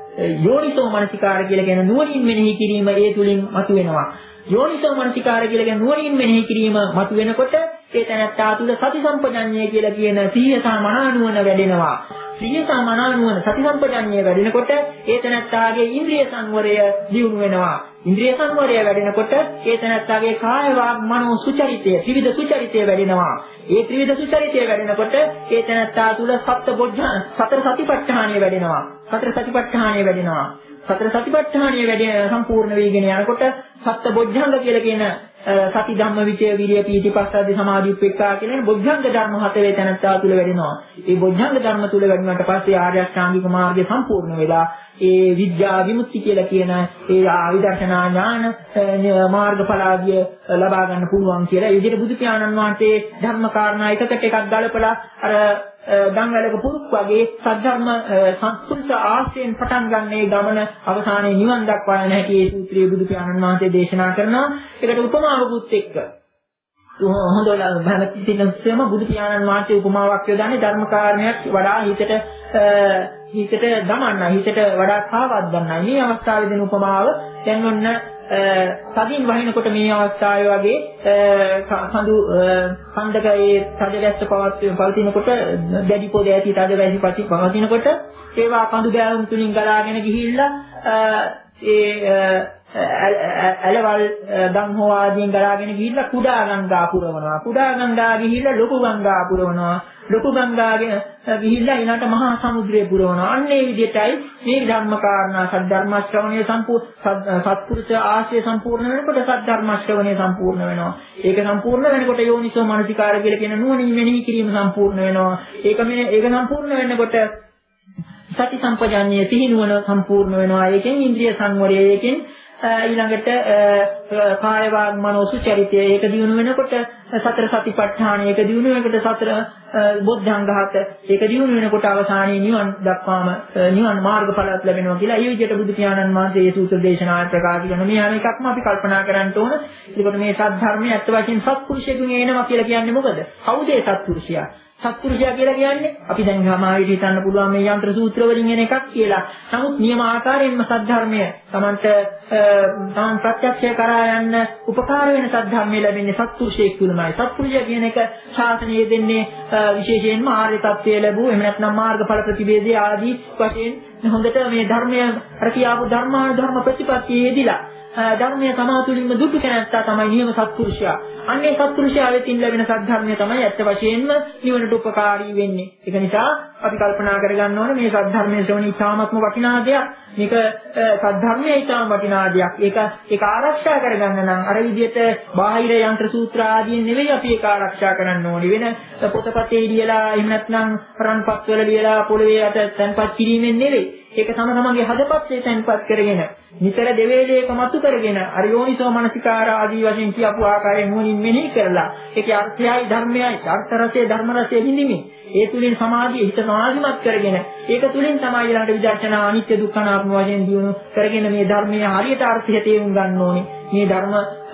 යෝනිසෝ මනසිකාර කියලා කියන නුවණින් මෙනෙහි කිරීම ඒ තුලින් මතුවෙනවා. යෝනිසෝ මනසිකාර කියලා කියන නුවණින් මෙනෙහි කිරීම මතුවෙනකොට ඒ තැනත්තා තුළ සති සම්පජඤ්ඤය කියලා කියන සිහිය සහ මනානුවණ වැඩෙනවා. සිහිය සහ මනානුවණ සති සම්පජඤ්ඤය වැඩෙනකොට ඒ තැනත්තාගේ ඉන්ද්‍රිය සංවරය දියුණු වෙනවා. ඉන්ද්‍රිය සංවරය වැඩෙනකොට ඒ තැනත්තාගේ කාය වාග් මනෝ සුචරිතය ත්‍රිවිධ සුචරිතය වැඩෙනවා. ඒ ත්‍රිවිධ සුචරිතය වැඩෙනකොට ඒ තැනත්තා තුළ සත්‍ය බොද්ධ සතර සතිපට්ඨානය වැඩෙනවා. සතර සතිපට්ඨානය වැඩෙනවා. සතර සතිපට්ඨානය වැඩි සම්පූර්ණ වීගෙන යනකොට සත්‍ය බොද්ධංග කියලා කියන සති ධම්ම විචය විරිය පීති පස්සද්ධි සමාධි උපේක්ඛා කියන බොද්ධංග ධර්ම හත වේ තැනත්තා තුළ වැඩෙනවා. මේ බොද්ධංග ධර්ම තුළ වැඩුණාට පස්සේ ආර්ය අෂ්ටාංගික මාර්ගය සම්පූර්ණ වෙලා ඒ විද්‍යා විමුක්ති කියලා කියන ඒ විදර්ශනා ඥාන මාර්ගඵල ආදිය ලබා ගන්න පුළුවන් කියලා. ඒ විදිහට බුදු පියාණන් වහන්සේ ධර්ම කාරණා එකකට එකක් ගලපලා අර ගංගලක පුරුක් වගේ සද්ධර්ම සංස්කෘත ආශ්‍රයෙන් පටන් ගන්න මේ ගමන අවසානයේ නිවන් දක්වා යන හැටි මේ සූත්‍රයේ බුදු පියාණන් වහන්සේ දේශනා කරනවා. ඒකට උපමාවකුත් එක්ක හොඳට භාවිත තිනස්සෙම බුදු පියාණන් වහන්සේ උපමාවක් යොදන්නේ ධර්ම කාරණයක් වඩා හිතට හිතට දමන්න හිතට වඩා කාවක් ගන්නයි. මේ අවස්ථාවේ දෙන උපමාව දැන් ඔන්න සදින් වහිනකොට මේ අවස්ථාවේ වගේ කඳු කන්දක ඒ තදවැස්ස පවතිනකොට දැඩි පොද ඇති තදවැසි පවතිනකොට ඒවා කඳු බෑවුම් තුලින් ගලාගෙන ගිහිල්ලා ඒ ඇලවල් ගම් හෝ ආදීන් ගලාගෙන ගිහිල්ලා කුඩා ගංගා පුරවනවා. කුඩා ගංගා ගිහිල්ලා ලොකු ගංගා පුරවනවා. ලොකු ගංගාගෙන ගිහිල්ලා ඊළාට මහා සමුද්‍රය පුරවනවා. අන්න ඒ විදිහටයි මේ ධර්ම කාරණා සද්ධර්ම ශ්‍රවණය සම්පූර්ණ සත්පුරුෂ ආශ්‍රය සම්පූර්ණ වෙනකොට සද්ධර්ම ශ්‍රවණය සම්පූර්ණ වෙනවා. ඒක සම්පූර්ණ වෙනකොට යෝනිසෝ මනසිකාර කියලා කියන නුවණින් මෙනෙහි කිරීම සම්පූර්ණ වෙනවා. ඒක මේ ඒක සම්පූර්ණ වෙනකොට සති සම්පජාඤ්ඤය සිහිනුවන සම්පූර්ණ වෙනවා. ඒකෙන් ඉන්ද්‍රිය සංවරය ඒකෙන් ඊළඟට කාය වාග් මනෝ සුචරිතය ඒක දිනු වෙනකොට සතර සතිපට්ඨාන ඒක දිනු වෙනකොට සතර බොද්ධංගහත ඒක දිනු වෙනකොට අවසානයේ නිවන් දක්වාම නිවන් මාර්ගඵලයක් ලැබෙනවා කියලා. ඒ විදිහට බුදු පියාණන් වහන්සේ මේ සූත්‍ර දේශනාවේ ප්‍රකාශ කරන මේ හැම එකක්ම අපි කල්පනා කරන්න ඕන. ඒකට මේ සත්‍ය ඇත්ත වශයෙන් සත්පුරුෂයෙකුන් එනවා කියලා කියන්නේ මොකද? කවුද ඒ සත්පුරුෂයා? සත්පුරුෂයා කියලා කියන්නේ අපි දැන් සමාජයට හිතන්න පුළුවන් මේ යంత్ర සූත්‍ර වලින් එන එකක් කියලා. නමුත් නියම ආකාරයෙන්ම සද්ධර්මය තමන්ට තමන් ප්‍රත්‍යක්ෂය කරා යන්න උපකාර වෙන සද්ධර්මය ලැබෙන්නේ සත්පුරුෂයෙක් තුළමයි. සත්පුරුෂය කියන එක ශාසනයේ දෙන්නේ විශේෂයෙන්ම ආර්ය තත්ත්වය ලැබුව එහෙම නැත්නම් මාර්ගඵල ප්‍රතිවේදී ආදී වශයෙන් හොඳට මේ ධර්මය අර කියාපු ධර්මානුධර්ම ප්‍රතිපත්තියේදීලා ධර්මයේ තමා තුළින්ම දුටු කෙනාට තමයි නියම සත්පුරුෂයා. අන්නේ සත්පුරුෂයා වෙතින් ලැබෙන සද්ධර්මය තමයි ඇත්ත වශයෙන්ම නිවනට උපකාරී වෙන්නේ. ඒක නිසා අපි කල්පනා කරගන්න ඕනේ මේ සද්ධර්මයේ ශ්‍රවණය ඉතාමත්ම වටිනා දෙයක්. මේක සද්ධර්මයේ ඉතාම වටිනා දෙයක්. ඒක ඒක ආරක්ෂා කරගන්න නම් අර විදිහට බාහිර යంత్ర සූත්‍ර ආදී නෙවෙයි අපි ඒක ආරක්ෂා කරන්න ඕනේ. වෙන පොතපතේ ලියලා එහෙම නැත්නම් රන්පත් වල ලියලා පොළවේ යට තැන්පත් කිරීමෙන් නෙවෙයි. ඒක තම තමන්ගේ හදපත්ේ තැන්පත් කරගෙන නිතර දෙවේලේක මතු කරගෙන අර යෝනිසෝ මනසිකාර ආදී වශයෙන් කියපු ආකාරයෙන් නුවණින් මෙනෙහි කරලා ඒකේ අර්ථයයි ධර්මයයි අර්ථ රසයේ ධර්ම රසයේ හිඳිමින් ඒ තුලින් සමාධිය හිත සමාධිමත් කරගෙන ඒක තුලින් තමයි ඊළඟට විදර්ශනා අනිත්‍ය දුක්ඛ අනාත්ම වශයෙන් දියුණු කරගෙන මේ ධර්මයේ හරියට අර්ථය තේරුම් ගන්න ඕනේ. මේ ධර්ම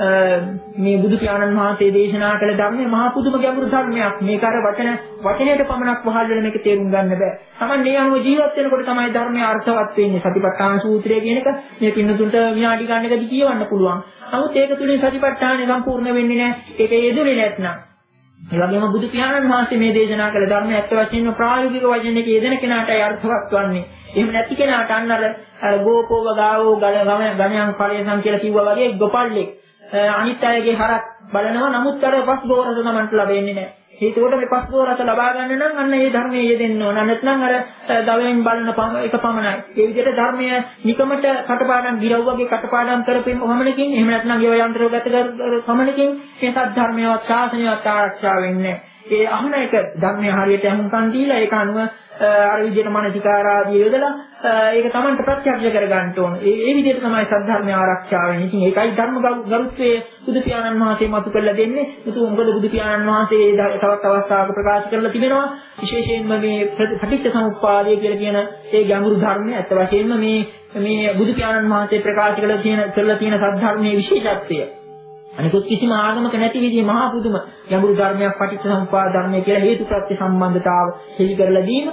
මේ බුදු පියාණන් වහන්සේ දේශනා කළ ධර්මයේ මහා පුදුම ගැඹුරු ධර්මයක්. මේක අර වචන වචනයට පමණක් වහල් වෙන මේක තේරුම් ගන්න බෑ. Taman මේ අනුව ජීවත් වෙනකොට තමයි ධර්මයේ අර්ථවත් වෙන්නේ. සතිපට්ඨාන සූත්‍රය කියන එක මේ පින්නතුන්ට විනාඩි ගන්නකදී කියවන්න පුළුවන්. නමුත් ඒක තුලින් සතිපට්ඨානෙ සම්පූර්ණ වෙන්නේ නැහැ. ඒක යෙදුනේ නැත්නම්. ඒ වගේම බුදු පියාණන් වහන්සේ මේ දේශනා කළ ධර්මය ඇත්ත වශයෙන්ම ප්‍රායෝගික වශයෙන් එක යෙදෙන කෙනාටයි අර්ථවත් වන්නේ. එහෙම නැති කෙනාට අන්න අර ගෝපෝව ගාවෝ ගල ගණයන් පරිසම් කියලා කිව්වා වගේ ගොපල්ලෙක් අනිත් අයගේ හරක් බලනවා. නමුත් අර පස් ගෝරස තමන්ට ලැබෙන්නේ නැහැ. ඒකෝට මේ පස් ගෝරස ලබා ගන්න නම් අන්න ඒ ධර්මයේ යෙදෙන්න ඕන. නැත්නම් අර දවයෙන් බලන එක පමණයි. ඒ විදිහට ධර්මය නිකමට කටපාඩම් ගිරව් වගේ කටපාඩම් කරපෙන්න පමණකින් එහෙම නැත්නම් ඒව යන්ත්‍රගත කර පමණකින් මේ සත්‍ය ධර්මයවත් ශාසනයවත් ආරක්ෂා වෙන්නේ නැහැ. ඒ අහන එක ධර්මයේ හරියට අහුම්කම් දීලා ඒක අනුව අර විදිහට මනසිකාර ආදී යොදලා ඒක Tamanට ප්‍රත්‍යක්ෂ කර ගන්න ඕන. ඒ ඒ විදිහට තමයි සද්ධර්මය ආරක්ෂා වෙන්නේ. ඉතින් ඒකයි ධර්ම ගරුත්වයේ බුදු පියාණන් වහන්සේ මතු කරලා දෙන්නේ. ඒක මොකද බුදු පියාණන් වහන්සේ තවත් අවස්ථාවක ප්‍රකාශ කරලා තිබෙනවා. විශේෂයෙන්ම මේ පටිච්ච සමුප්පාදය කියලා කියන ඒ ගැඹුරු ධර්මය ඇත්ත වශයෙන්ම මේ මේ බුදු පියාණන් වහන්සේ ප්‍රකාශ කරලා තියෙන කරලා තියෙන සද්ධර්මයේ විශේෂත්වය. අනිකුත් කිසිම ආගමක නැති විදිහේ මහා පුදුම ගැඹුරු ධර්මයක් පටිච්චසමුප්පාද ධර්මය කියලා හේතු ප්‍රත්‍ය සම්බන්ධතාව හෙළි කරලා දීම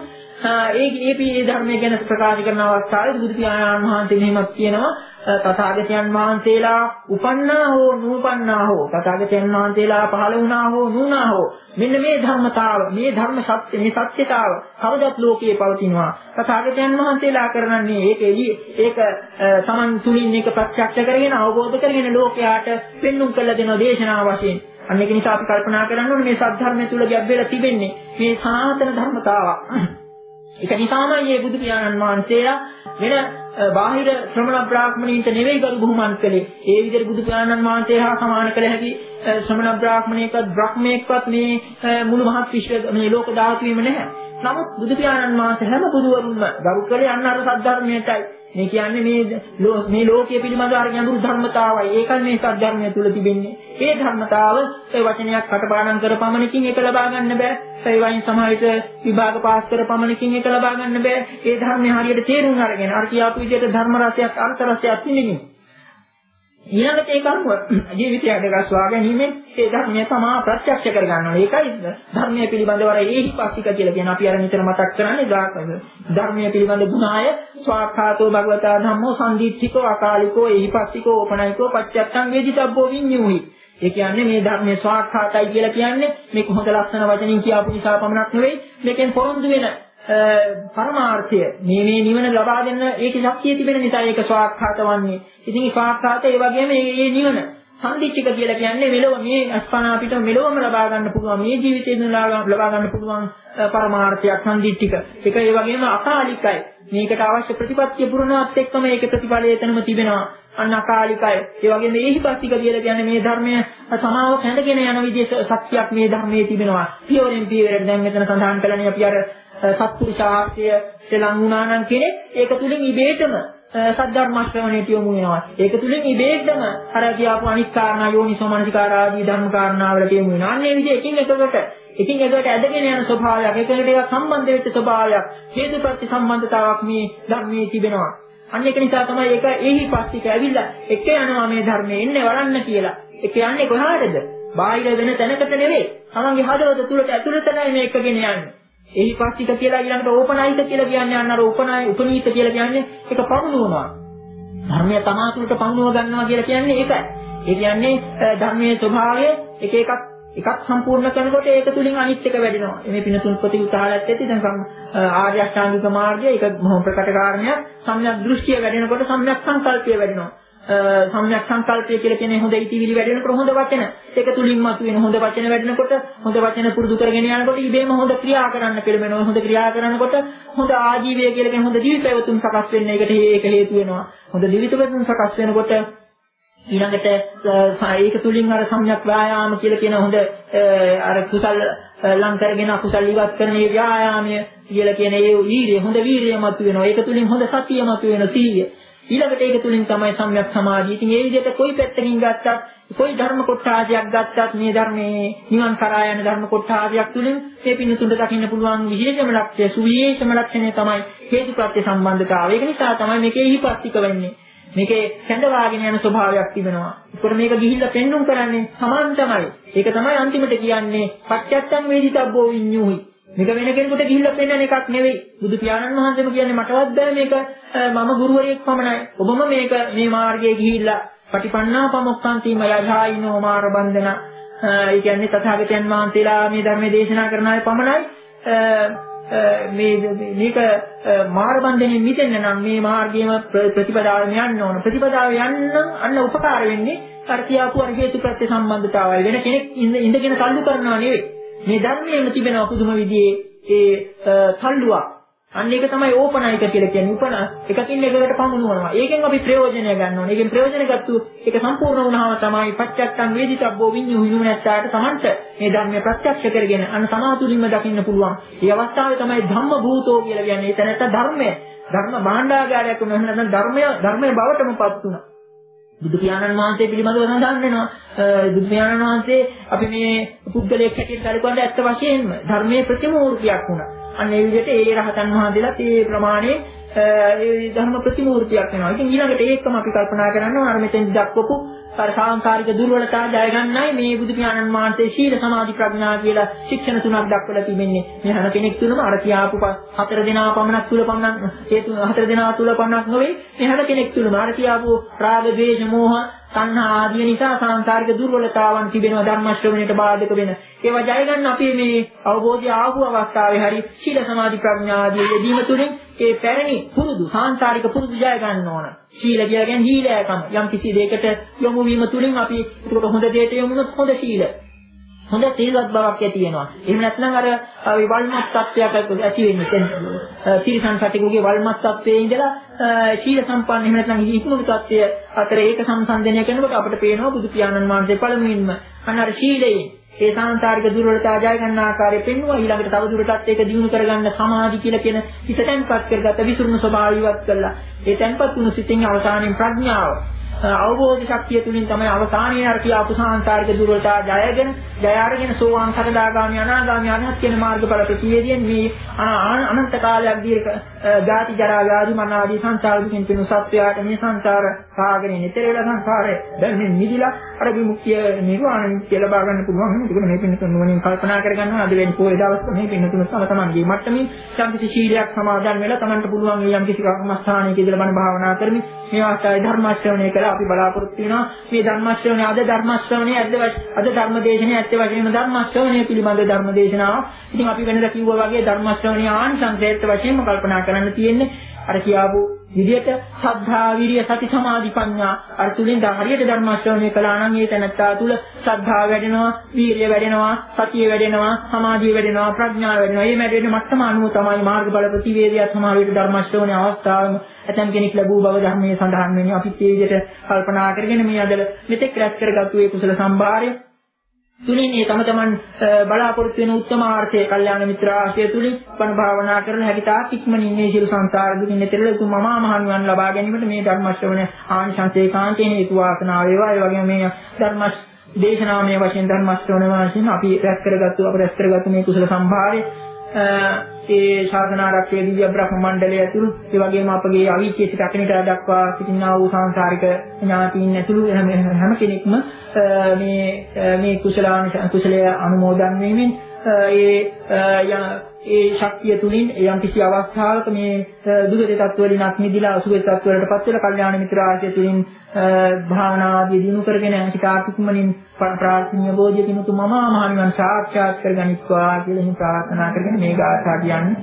ඒ ඒ මේ ධර්මයේ ගැන ප්‍රකාශ කරන අවස්ථාවේ බුදු පියාණන් වහන්සේ මෙහෙමත් කියනවා තථාගතයන් වහන්සේලා උපන්නා හෝ නූපන්නා හෝ තථාගතයන් වහන්සේලා පහළ වුණා හෝ නුණා හෝ මෙන්න මේ ධර්මතාව මේ ධර්ම සත්‍ය මේ සත්‍යතාව කවදත් ලෝකයේ පවතිනවා තථාගතයන් වහන්සේලා කරන්නේ ඒකෙයි ඒක Taman තුලින් ඒක ප්‍රත්‍යක්ෂ කරගෙන අවබෝධ කරගෙන ලෝකයාට පෙන්눔 කළ දෙන දේශනාව වශයෙන් අන්න ඒක නිසා අපි කල්පනා කරන්න ඕනේ මේ සත්‍ය තුල ගැඹෙලා තිබෙන්නේ මේ සනාතන ධර්මතාව. ඒක නිසාමයි මේ බුදු පියාණන් වහන්සේලා වෙන බාහිර ශ්‍රමණ බ්‍රාහ්මණයින්ට නෙවෙයි ගරු බුහුමන් කළේ. ඒ විදිහට බුදු පියාණන් වහන්සේ හා සමාන කළ හැකි ශ්‍රමණ බ්‍රාහ්මණයෙක්වත් බ්‍රහ්මයෙක්වත් මේ මුළු මහත් විශ්ව මේ ලෝක ධාතුවේම නැහැ. නමුත් බුදු පියාණන් වහන්සේ හැම බුදුවරුන්ම ගරු කළේ අන්න අර සද්ධර්මයටයි. මේ කියන්නේ මේ මේ ලෝකයේ පිළිබඳ අර ගැඹුරු ධර්මතාවයි. ඒකයි මේ සද්ධර්මය තුල තිබෙන්නේ. ඒ ධර්මතාව ඒ වචනයක් කටපාඩම් කර පමණකින් ඒක ලබා ගන්න බෑ. ඒ වයින් සමාහිත විභාග පාස් කර පමණකින් ඒක ලබා ගන්න බෑ. ඒ ධර්මය හරියට තේරුම් අරගෙන අර කියාපු විදිහට ධර්ම රසයක් අර්ථ රසයක් තිබෙන්නේ. ඊළඟට ඒක අනුව ජීවිතය අදගස්වා ගැනීමෙන් ඒ ධර්මය තමා ප්‍රත්‍යක්ෂ කර ගන්නවා. ඒකයි ධර්මයේ පිළිබඳව අර ඒහිපස්තික කියලා කියන අපි අර නිතර මතක් කරන්නේ ධර්මයේ පිළිබඳ ගුණාය ස්වාක්ඛාතෝ භගවතා ධම්මෝ සම්දිත්තිකෝ අකාලිකෝ ඒහිපස්තිකෝ ඕපනයිකෝ පච්චත්තං වේදිතබ්බෝ විඤ්ඤුහි. ඒ කියන්නේ මේ ධර්මයේ ස්වාක්ඛාතයි කියලා කියන්නේ මේ කොහොමද ලක්ෂණ වචනින් කියපු නිසා පමණක් නෙවෙයි මේකෙන් පොරොන්දු වෙන පරමාර්ථය මේ මේ නිවන ලබා දෙන්න ඒකේ ශක්තිය තිබෙන නිසා ඒක ස්වාක්ඛාත වන්නේ. ඉතින් ස්වාක්ඛාත ඒ වගේම මේ නිවන සම්දිච්චික කියලා කියන්නේ මෙලොව මේ අස්පනා අපිට මෙලොවම ලබා ගන්න පුළුවන් මේ ජීවිතේදී ලබා ගන්න පුළුවන් පරමාර්ථයක් සම්දිච්චික. ඒක ඒ වගේම අකාලිකයි. මේකට අවශ්‍ය ප්‍රතිපත්තිය පුරනවත් එක්කම ඒකේ ප්‍රතිඵලය එතනම තිබෙනවා. අන්න අකාලිකයි. ඒ වගේම ඒහිපස්තික කියලා කියන්නේ මේ ධර්මය සමාව කැඳගෙන යන විදිහේ ශක්තියක් මේ ධර්මයේ තිබෙනවා. පියවරෙන් පියවරට දැන් මෙතන සඳහන් කළනේ අපි අර සත්පුරුෂාර්ථය ලං වුණා නම් කෙනෙක් ඒක තුලින් ඉබේටම සද්ධර්ම ශ්‍රවණයට යොමු වෙනවා. ඒක තුලින් ඉබේටම අර කියාපු අනිත් කාරණා යෝනිසෝ මනසිකාර ආදී ධර්ම කාරණාවලට යොමු වෙනවා. අන්න ඒ විදිහ එකින් එකකට එකින් එකකට ඇදගෙන යන ස්වභාවයක්, එකිනෙකට ඒවා සම්බන්ධ වෙච්ච ස්වභාවයක්, හේතුප්‍රත්‍ය සම්බන්ධතාවක් මේ ධර්මයේ තිබෙනවා. අන්න ඒක නිසා තමයි ඒක ඒහිපස්තික ඇවිල්ලා එක යනවා මේ ධර්මයේ එන්නේ වඩන්න කියලා. ඒක යන්නේ කොහාටද? බාහිර වෙන තැනකට නෙවෙයි. තමන්ගේ හදවත තුලට ඇතුළතයි මේක ගෙන යන්නේ. ඒහිපස්තික කියලා ඊළඟට ඕපනායික කියලා කියන්නේ අන්න අර ඕපනායි උපනීත කියලා කියන්නේ ඒක පමුණුවනවා. ධර්මය තමා තුළට පමුණුව ගන්නවා කියලා කියන්නේ ඒකයි. ඒ කියන්නේ ධර්මයේ ස්වභාවය එක එකක් එකක් සම්පූර්ණ කරනකොට ඒක තුලින් අනිත් එක වැඩෙනවා. මේ පිනතුන් ප්‍රතිඋත්හාරයත් ඇති දැන් ආර්ය අෂ්ටාංගික මාර්ගය ඒක මොහොම ප්‍රකට කාරණයක්. සම්‍යක් දෘෂ්ටිය වැඩෙනකොට සම්‍යක් සංකල්පය වැඩෙනවා. සම්‍යක් සංකල්පය කියලා කියන්නේ හොඳ ඉතිවිලි වැඩෙනකොට හොඳ වචන. ඒක තුලින් මතුවෙන හොඳ වචන වැඩෙනකොට හොඳ වචන පුරුදු කරගෙන යනකොට ඉබේම හොඳ ක්‍රියා කරන්න පෙළඹෙනවා. හොඳ ක්‍රියා කරනකොට හොඳ ආජීවය කියලා කියන හොඳ ජීවිත පැවතුම් සකස් වෙන්න ඒකට ඒක හේතු වෙනවා. හොඳ ජීවිත පැවතුම් සකස් වෙනකොට ඊළඟට ඒක තුලින් අර සම්‍යක් ව්‍යායාම කියලා කියන හොඳ අර කුසල් ලං කරගෙන අකුසල් ඉවත් කරන මේ ව්‍යායාමය කියලා කියන ඒ වීර්යය හොඳ වීර්යය මතුවෙනවා. ඒක තුලින් හොඳ සතිය මතුවෙන සීය. ඊළඟට ඒක තුලින් තමයි සම්‍යක් සමාධිය. ඉතින් මේ විදිහට කොයි පැත්තකින් ගත්තත් කොයි ධර්ම කොටාසියක් ගත්තත් මේ ධර්මයේ නිවන් කරා යන ධර්ම කොටාසියක් තුලින් මේ පින්නතුන්ට දකින්න පුළුවන් විශේෂම ලක්ෂ්‍ය සුවිශේෂම ලක්ෂණය තමයි හේතුප්‍රත්‍ය සම්බන්ධතාවය. ඒක නිසා තමයි මේකේ හිපස්තික වෙන්නේ. මේකේ කැඳවාගෙන යන ස්වභාවයක් තිබෙනවා. ඒකට මේක ගිහිල්ලා පෙන්눔 කරන්නේ සමාන තමයි. ඒක තමයි අන්තිමට කියන්නේ පච්චත්තං වේදිතබ්බෝ විඤ්ඤුහි. මේක වෙන කෙනෙකුට ගිහිල්ලා පෙන්වන එකක් නෙවෙයි. බුදු පියාණන් වහන්සේම කියන්නේ මටවත් බෑ මේක මම ගුරුවරයෙක් පමණයි. ඔබම මේක මේ මාර්ගයේ ගිහිල්ලා පටිපන්නා පමොක්ඛන්තිම යජායිනෝ මාර බන්ධන. ඒ කියන්නේ තථාගතයන් වහන්සේලා මේ ධර්මයේ දේශනා කරන අය පමණයි මේ මේක මාර බන්ධනෙන් මිදෙන්න නම් මේ මාර්ගයේම ප්‍රතිපදාවෙන් යන්න ඕන. ප්‍රතිපදාව යන්න අන්න උපකාර වෙන්නේ අර කියාපු අර හේතුප්‍රත්‍ය සම්බන්ධතාවය. වෙන කෙනෙක් ඉඳගෙන තල්ලු කරනවා නෙවෙයි. මේ ධර්මයේම තිබෙන පුදුම විදිහේ ඒ තල්ලුවක්. අන්න ඒක තමයි ඕපනායික කියලා කියන්නේ. උපන එකකින් එකකට පමුණුවනවා. ඒකෙන් අපි ප්‍රයෝජනය ගන්න ඕනේ. ඒකෙන් ප්‍රයෝජන ගත්තොත් ඒක සම්පූර්ණ වුණාම තමයි පච්චත්තං වේදිතබ්බෝ විඤ්ඤු හිමුනැත්තාට තමන්ට මේ ධර්මය ප්‍රත්‍යක්ෂ කරගෙන අන්න සමාතුලින්ම දකින්න පුළුවන්. මේ අවස්ථාවේ තමයි ධම්ම භූතෝ කියලා කියන්නේ. ඒ තැනට ධර්මය ධර්ම භාණ්ඩාගාරයක් වුණා. නැත්නම් ධර්මය ධර්මයේ බවටමපත් වුණා. බුදු පියාණන් වහන්සේ පිළිබඳව සඳහන් වෙනවා. බුදු පියාණන් වහන්සේ අපි මේ පුද්ගලයෙක් හැටියට සැලකුවාට ඇත්ත වශයෙන්ම ධර්මයේ ප්‍රතිමූර්තියක් වුණා. අන්න ඒ විදිහට ඒ රහතන් වහන්සේලාත් ඒ ප්‍රමාණයේ ඒ ධර්ම ප්‍රතිමූර්තියක් වෙනවා. ඉතින් ඊළඟට ඒකම අපි කල්පනා කරනවා අර මෙතෙන් දක්වපු අර සාංකාරික දුර්වලතා ජය ගන්නයි මේ බුදු පියාණන් වහන්සේ සීල සමාධි ප්‍රඥා කියලා ශික්ෂණ තුනක් දක්වලා තිබෙන්නේ. මේ හැම කෙනෙක් තුළම අර කියාපු හතර දෙනා පමණක් තුල පමණක් ඒ හතර දෙනා තුල පමණක් නෙවෙයි මේ හැම කෙනෙක් තුළම අර කියාපු රාග, ද්වේෂ, මෝහ, තණ්හා ආදී නිසා සාංකාරික දුර්වලතාවන් තිබෙනවා ධර්ම ශ්‍රවණයට බාධක වෙන. ඒවා ජය ගන්න අපි මේ අවබෝධය ආපු අවස්ථාවේ හරි සීල සමාධි ප්‍රඥා ආදී යෙදීම තුළින් ඒ පැරණි පුරුදු සාංකාරික පුරුදු ජය ගන්න ඕන. සීල කියන්නේ හීලයකම. යම් කිසි දෙයකට යොමු වීම තුළින් අපි ඒකට හොඳ දෙයට යොමුනොත් හොඳ සීල. හොඳ සීලවත් බවක් ඇති වෙනවා. එහෙම නැත්නම් අර වල්මත් තත්ත්වයක් ඇති වෙන්නේ. තිරිසන් සතෙකුගේ වල්මත් තත්ත්වයේ ඉඳලා සීල සම්පන්න එහෙම නැත්නම් ඉක්මුණු තත්ත්වය අතර ඒක සංසන්දනය කරනකොට අපිට පේනවා බුදු පියාණන් වහන්සේ පළමුවෙන්ම අන්න අර සීලයෙන් ඒ සාන්තාරික දුර්වලතා ජය ගන්න ආකාරය පෙන්වුවා. ඊළඟට තව දුරටත් ඒක දියුණු කරගන්න සමාධි කියලා කියන හිත තැන්පත් කරගත්ත විසුරුණු ස්වභාවය ඉවත් කළා. ඒ තැන්පත් වුණු සිතින් අවසානයේ ප්‍රඥාව අවබෝධ ශක්තිය තුලින් තමයි අවසානයේ අර කියාපු සාන්තාරික දුර්වලතා ජයගෙන ජය අරගෙන සෝවාන් සකදාගාමි අනාගාමි අරහත් කියන මාර්ගඵල ප්‍රතිවේදයෙන් මේ අනන්ත කාලයක් දීර්ඝ ජාති ජරා ව්‍යාධි මරණ ආදී සංසාර දුකින් පිණු සත්‍යයට මේ සංසාර සාගරේ නිතර වෙලා සංසාරේ දැන් මේ නිදිලා අර විමුක්තිය නිර්වාණය කියලා ලබා ගන්න පුළුවන්. ඒක මේ පින්න නුවණින් කල්පනා කරගන්නවා. අද වෙන පොයේ දවස් මේ පින්න තුන තම තමන්ගේ මට්ටමින් යම්කිසි ශීලයක් සමාදන් වෙලා තමන්ට පුළුවන් මේ යම්කිසි කර්මස්ථානයක ඉඳලා බණ භාවනා කරමින් මේ අවස්ථාවේ ධර්ම ශ්‍රවණය කළා අපි බලාපොරොත්තු වෙනවා. මේ ධර්ම ශ්‍රවණය අද ධර්ම ශ්‍රවණය අද අද ධර්ම දේශනේ ඇත්ත වශයෙන්ම ධර්ම ශ්‍රවණය පිළිබඳ ධර්ම දේශනාව. ඉතින් අපි වෙනදා කිව්වා වගේ ධර්ම ශ්‍රවණය ආනිසංසයත් වශයෙන්ම කල්පනා කරන්න තියෙන්නේ. අර කියාවු විදියට ශ්‍රද්ධා, විරිය, සති, සමාධි, ප්‍රඥා අර තුලින් දා හරියට ධර්ම ශ්‍රවණය කළා නම් ඒ තැනත්තා තුල ශ්‍රද්ධාව වැඩෙනවා, වීරිය වැඩෙනවා, සතිය වැඩෙනවා, සමාධිය වැඩෙනවා, ප්‍රඥාව වැඩෙනවා. මේ වැඩෙන මට්ටම අනුව තමයි මාර්ගඵල ප්‍රතිවේදය සමාවෙට ධර්ම ශ්‍රවණය අවස්ථාවම ඇතම් කෙනෙක් ලැබූ බව ධර්මයේ සඳහන් වෙනවා. අපිත් මේ විදිහට කල්පනා කරගෙන මේ අද මෙතෙක් රැස් කරගත්තු ඒ කුසල සම්භාරය තුලින් මේ තම තමන් බලාපොරොත්තු වෙන උත්තමාර්ථය කල්යාණ මිත්‍ර ආශ්‍රය තුලින් පණ භාවනා කරන හැකි තාක් ඉක්මනින් මේ සියලු සංසාර දුකින් එතෙරල උතුම් මහා මහන් වන් ලබා ගැනීමට මේ ධර්ම ශ්‍රවණ ආනිසංසයේ කාන්තේන හේතු වාසනාව වේවා. ඒ වගේම මේ ධර්ම දේශනාමය වශයෙන් ධර්ම ශ්‍රවණ වාසයෙන් අපි රැස් කරගත්තු අප රැස් කරගත්තු මේ කුසල සම්භාරය ඒ ශාසනාරක්ෂක දිව්‍ය බ්‍රහ්ම මණ්ඩලය ඇතුළු ඒ වගේම අපගේ අවීචයේ සිට අකනිට දක්වා සිටිනා වූ සංසාරික ඥාතීන් ඇතුළු හැම කෙනෙක්ම මේ මේ කුසලාන කුසලය අනුමෝදන් වෙමින් ඒ ඒ ශක්තිය තුලින් යම් කිසි අවස්ථාවක මේ දුගති තත්ත්වවලින් අත්මිදලා අසුගති තත්ත්වවලටපත් වෙලා කල්යාණ මිත්‍ර ආශ්‍රය තුලින් භාවනා ආදී දිනු කරගෙන හිතාත්මකමනින් ප්‍රාර්ථනීය බෝධියකින් උතුම් මම මහණිවන් සාක්ෂාත් කරගනිත්වා කියලා හිත ප්‍රාර්ථනා කරගෙන මේ ගාථා කියන්නේ.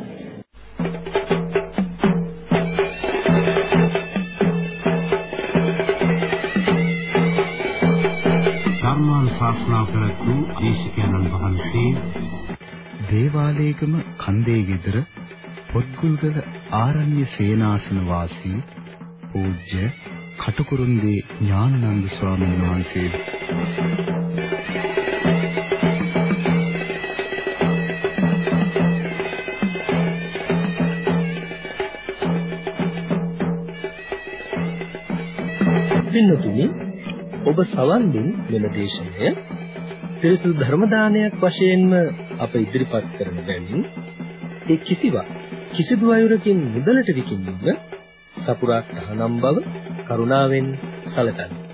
ධර්මානුශාසනා කරතු දේශකයන්න් වහන්සේ දේවාලයේගම කන්දේ ගෙදර පොත්ගුල්ගල ආරණ්‍ය සේනාසන වාසී පූජ්‍ය කටුකුරුන්දී ඥානানন্দ ස්වාමීන් වහන්සේ පින්නතුනි ඔබ සවන් දෙන මෙම දේශනය පිරිසුදු ධර්ම දානයක් වශයෙන්ම අප ඉදිරිපත් කරන බැවින් ඒ කිසිවක් කිසිදු අයුරකින් මුදලට විකිණීම සපුරා තහනම් බව කරුණාවෙන් සැලකන්න.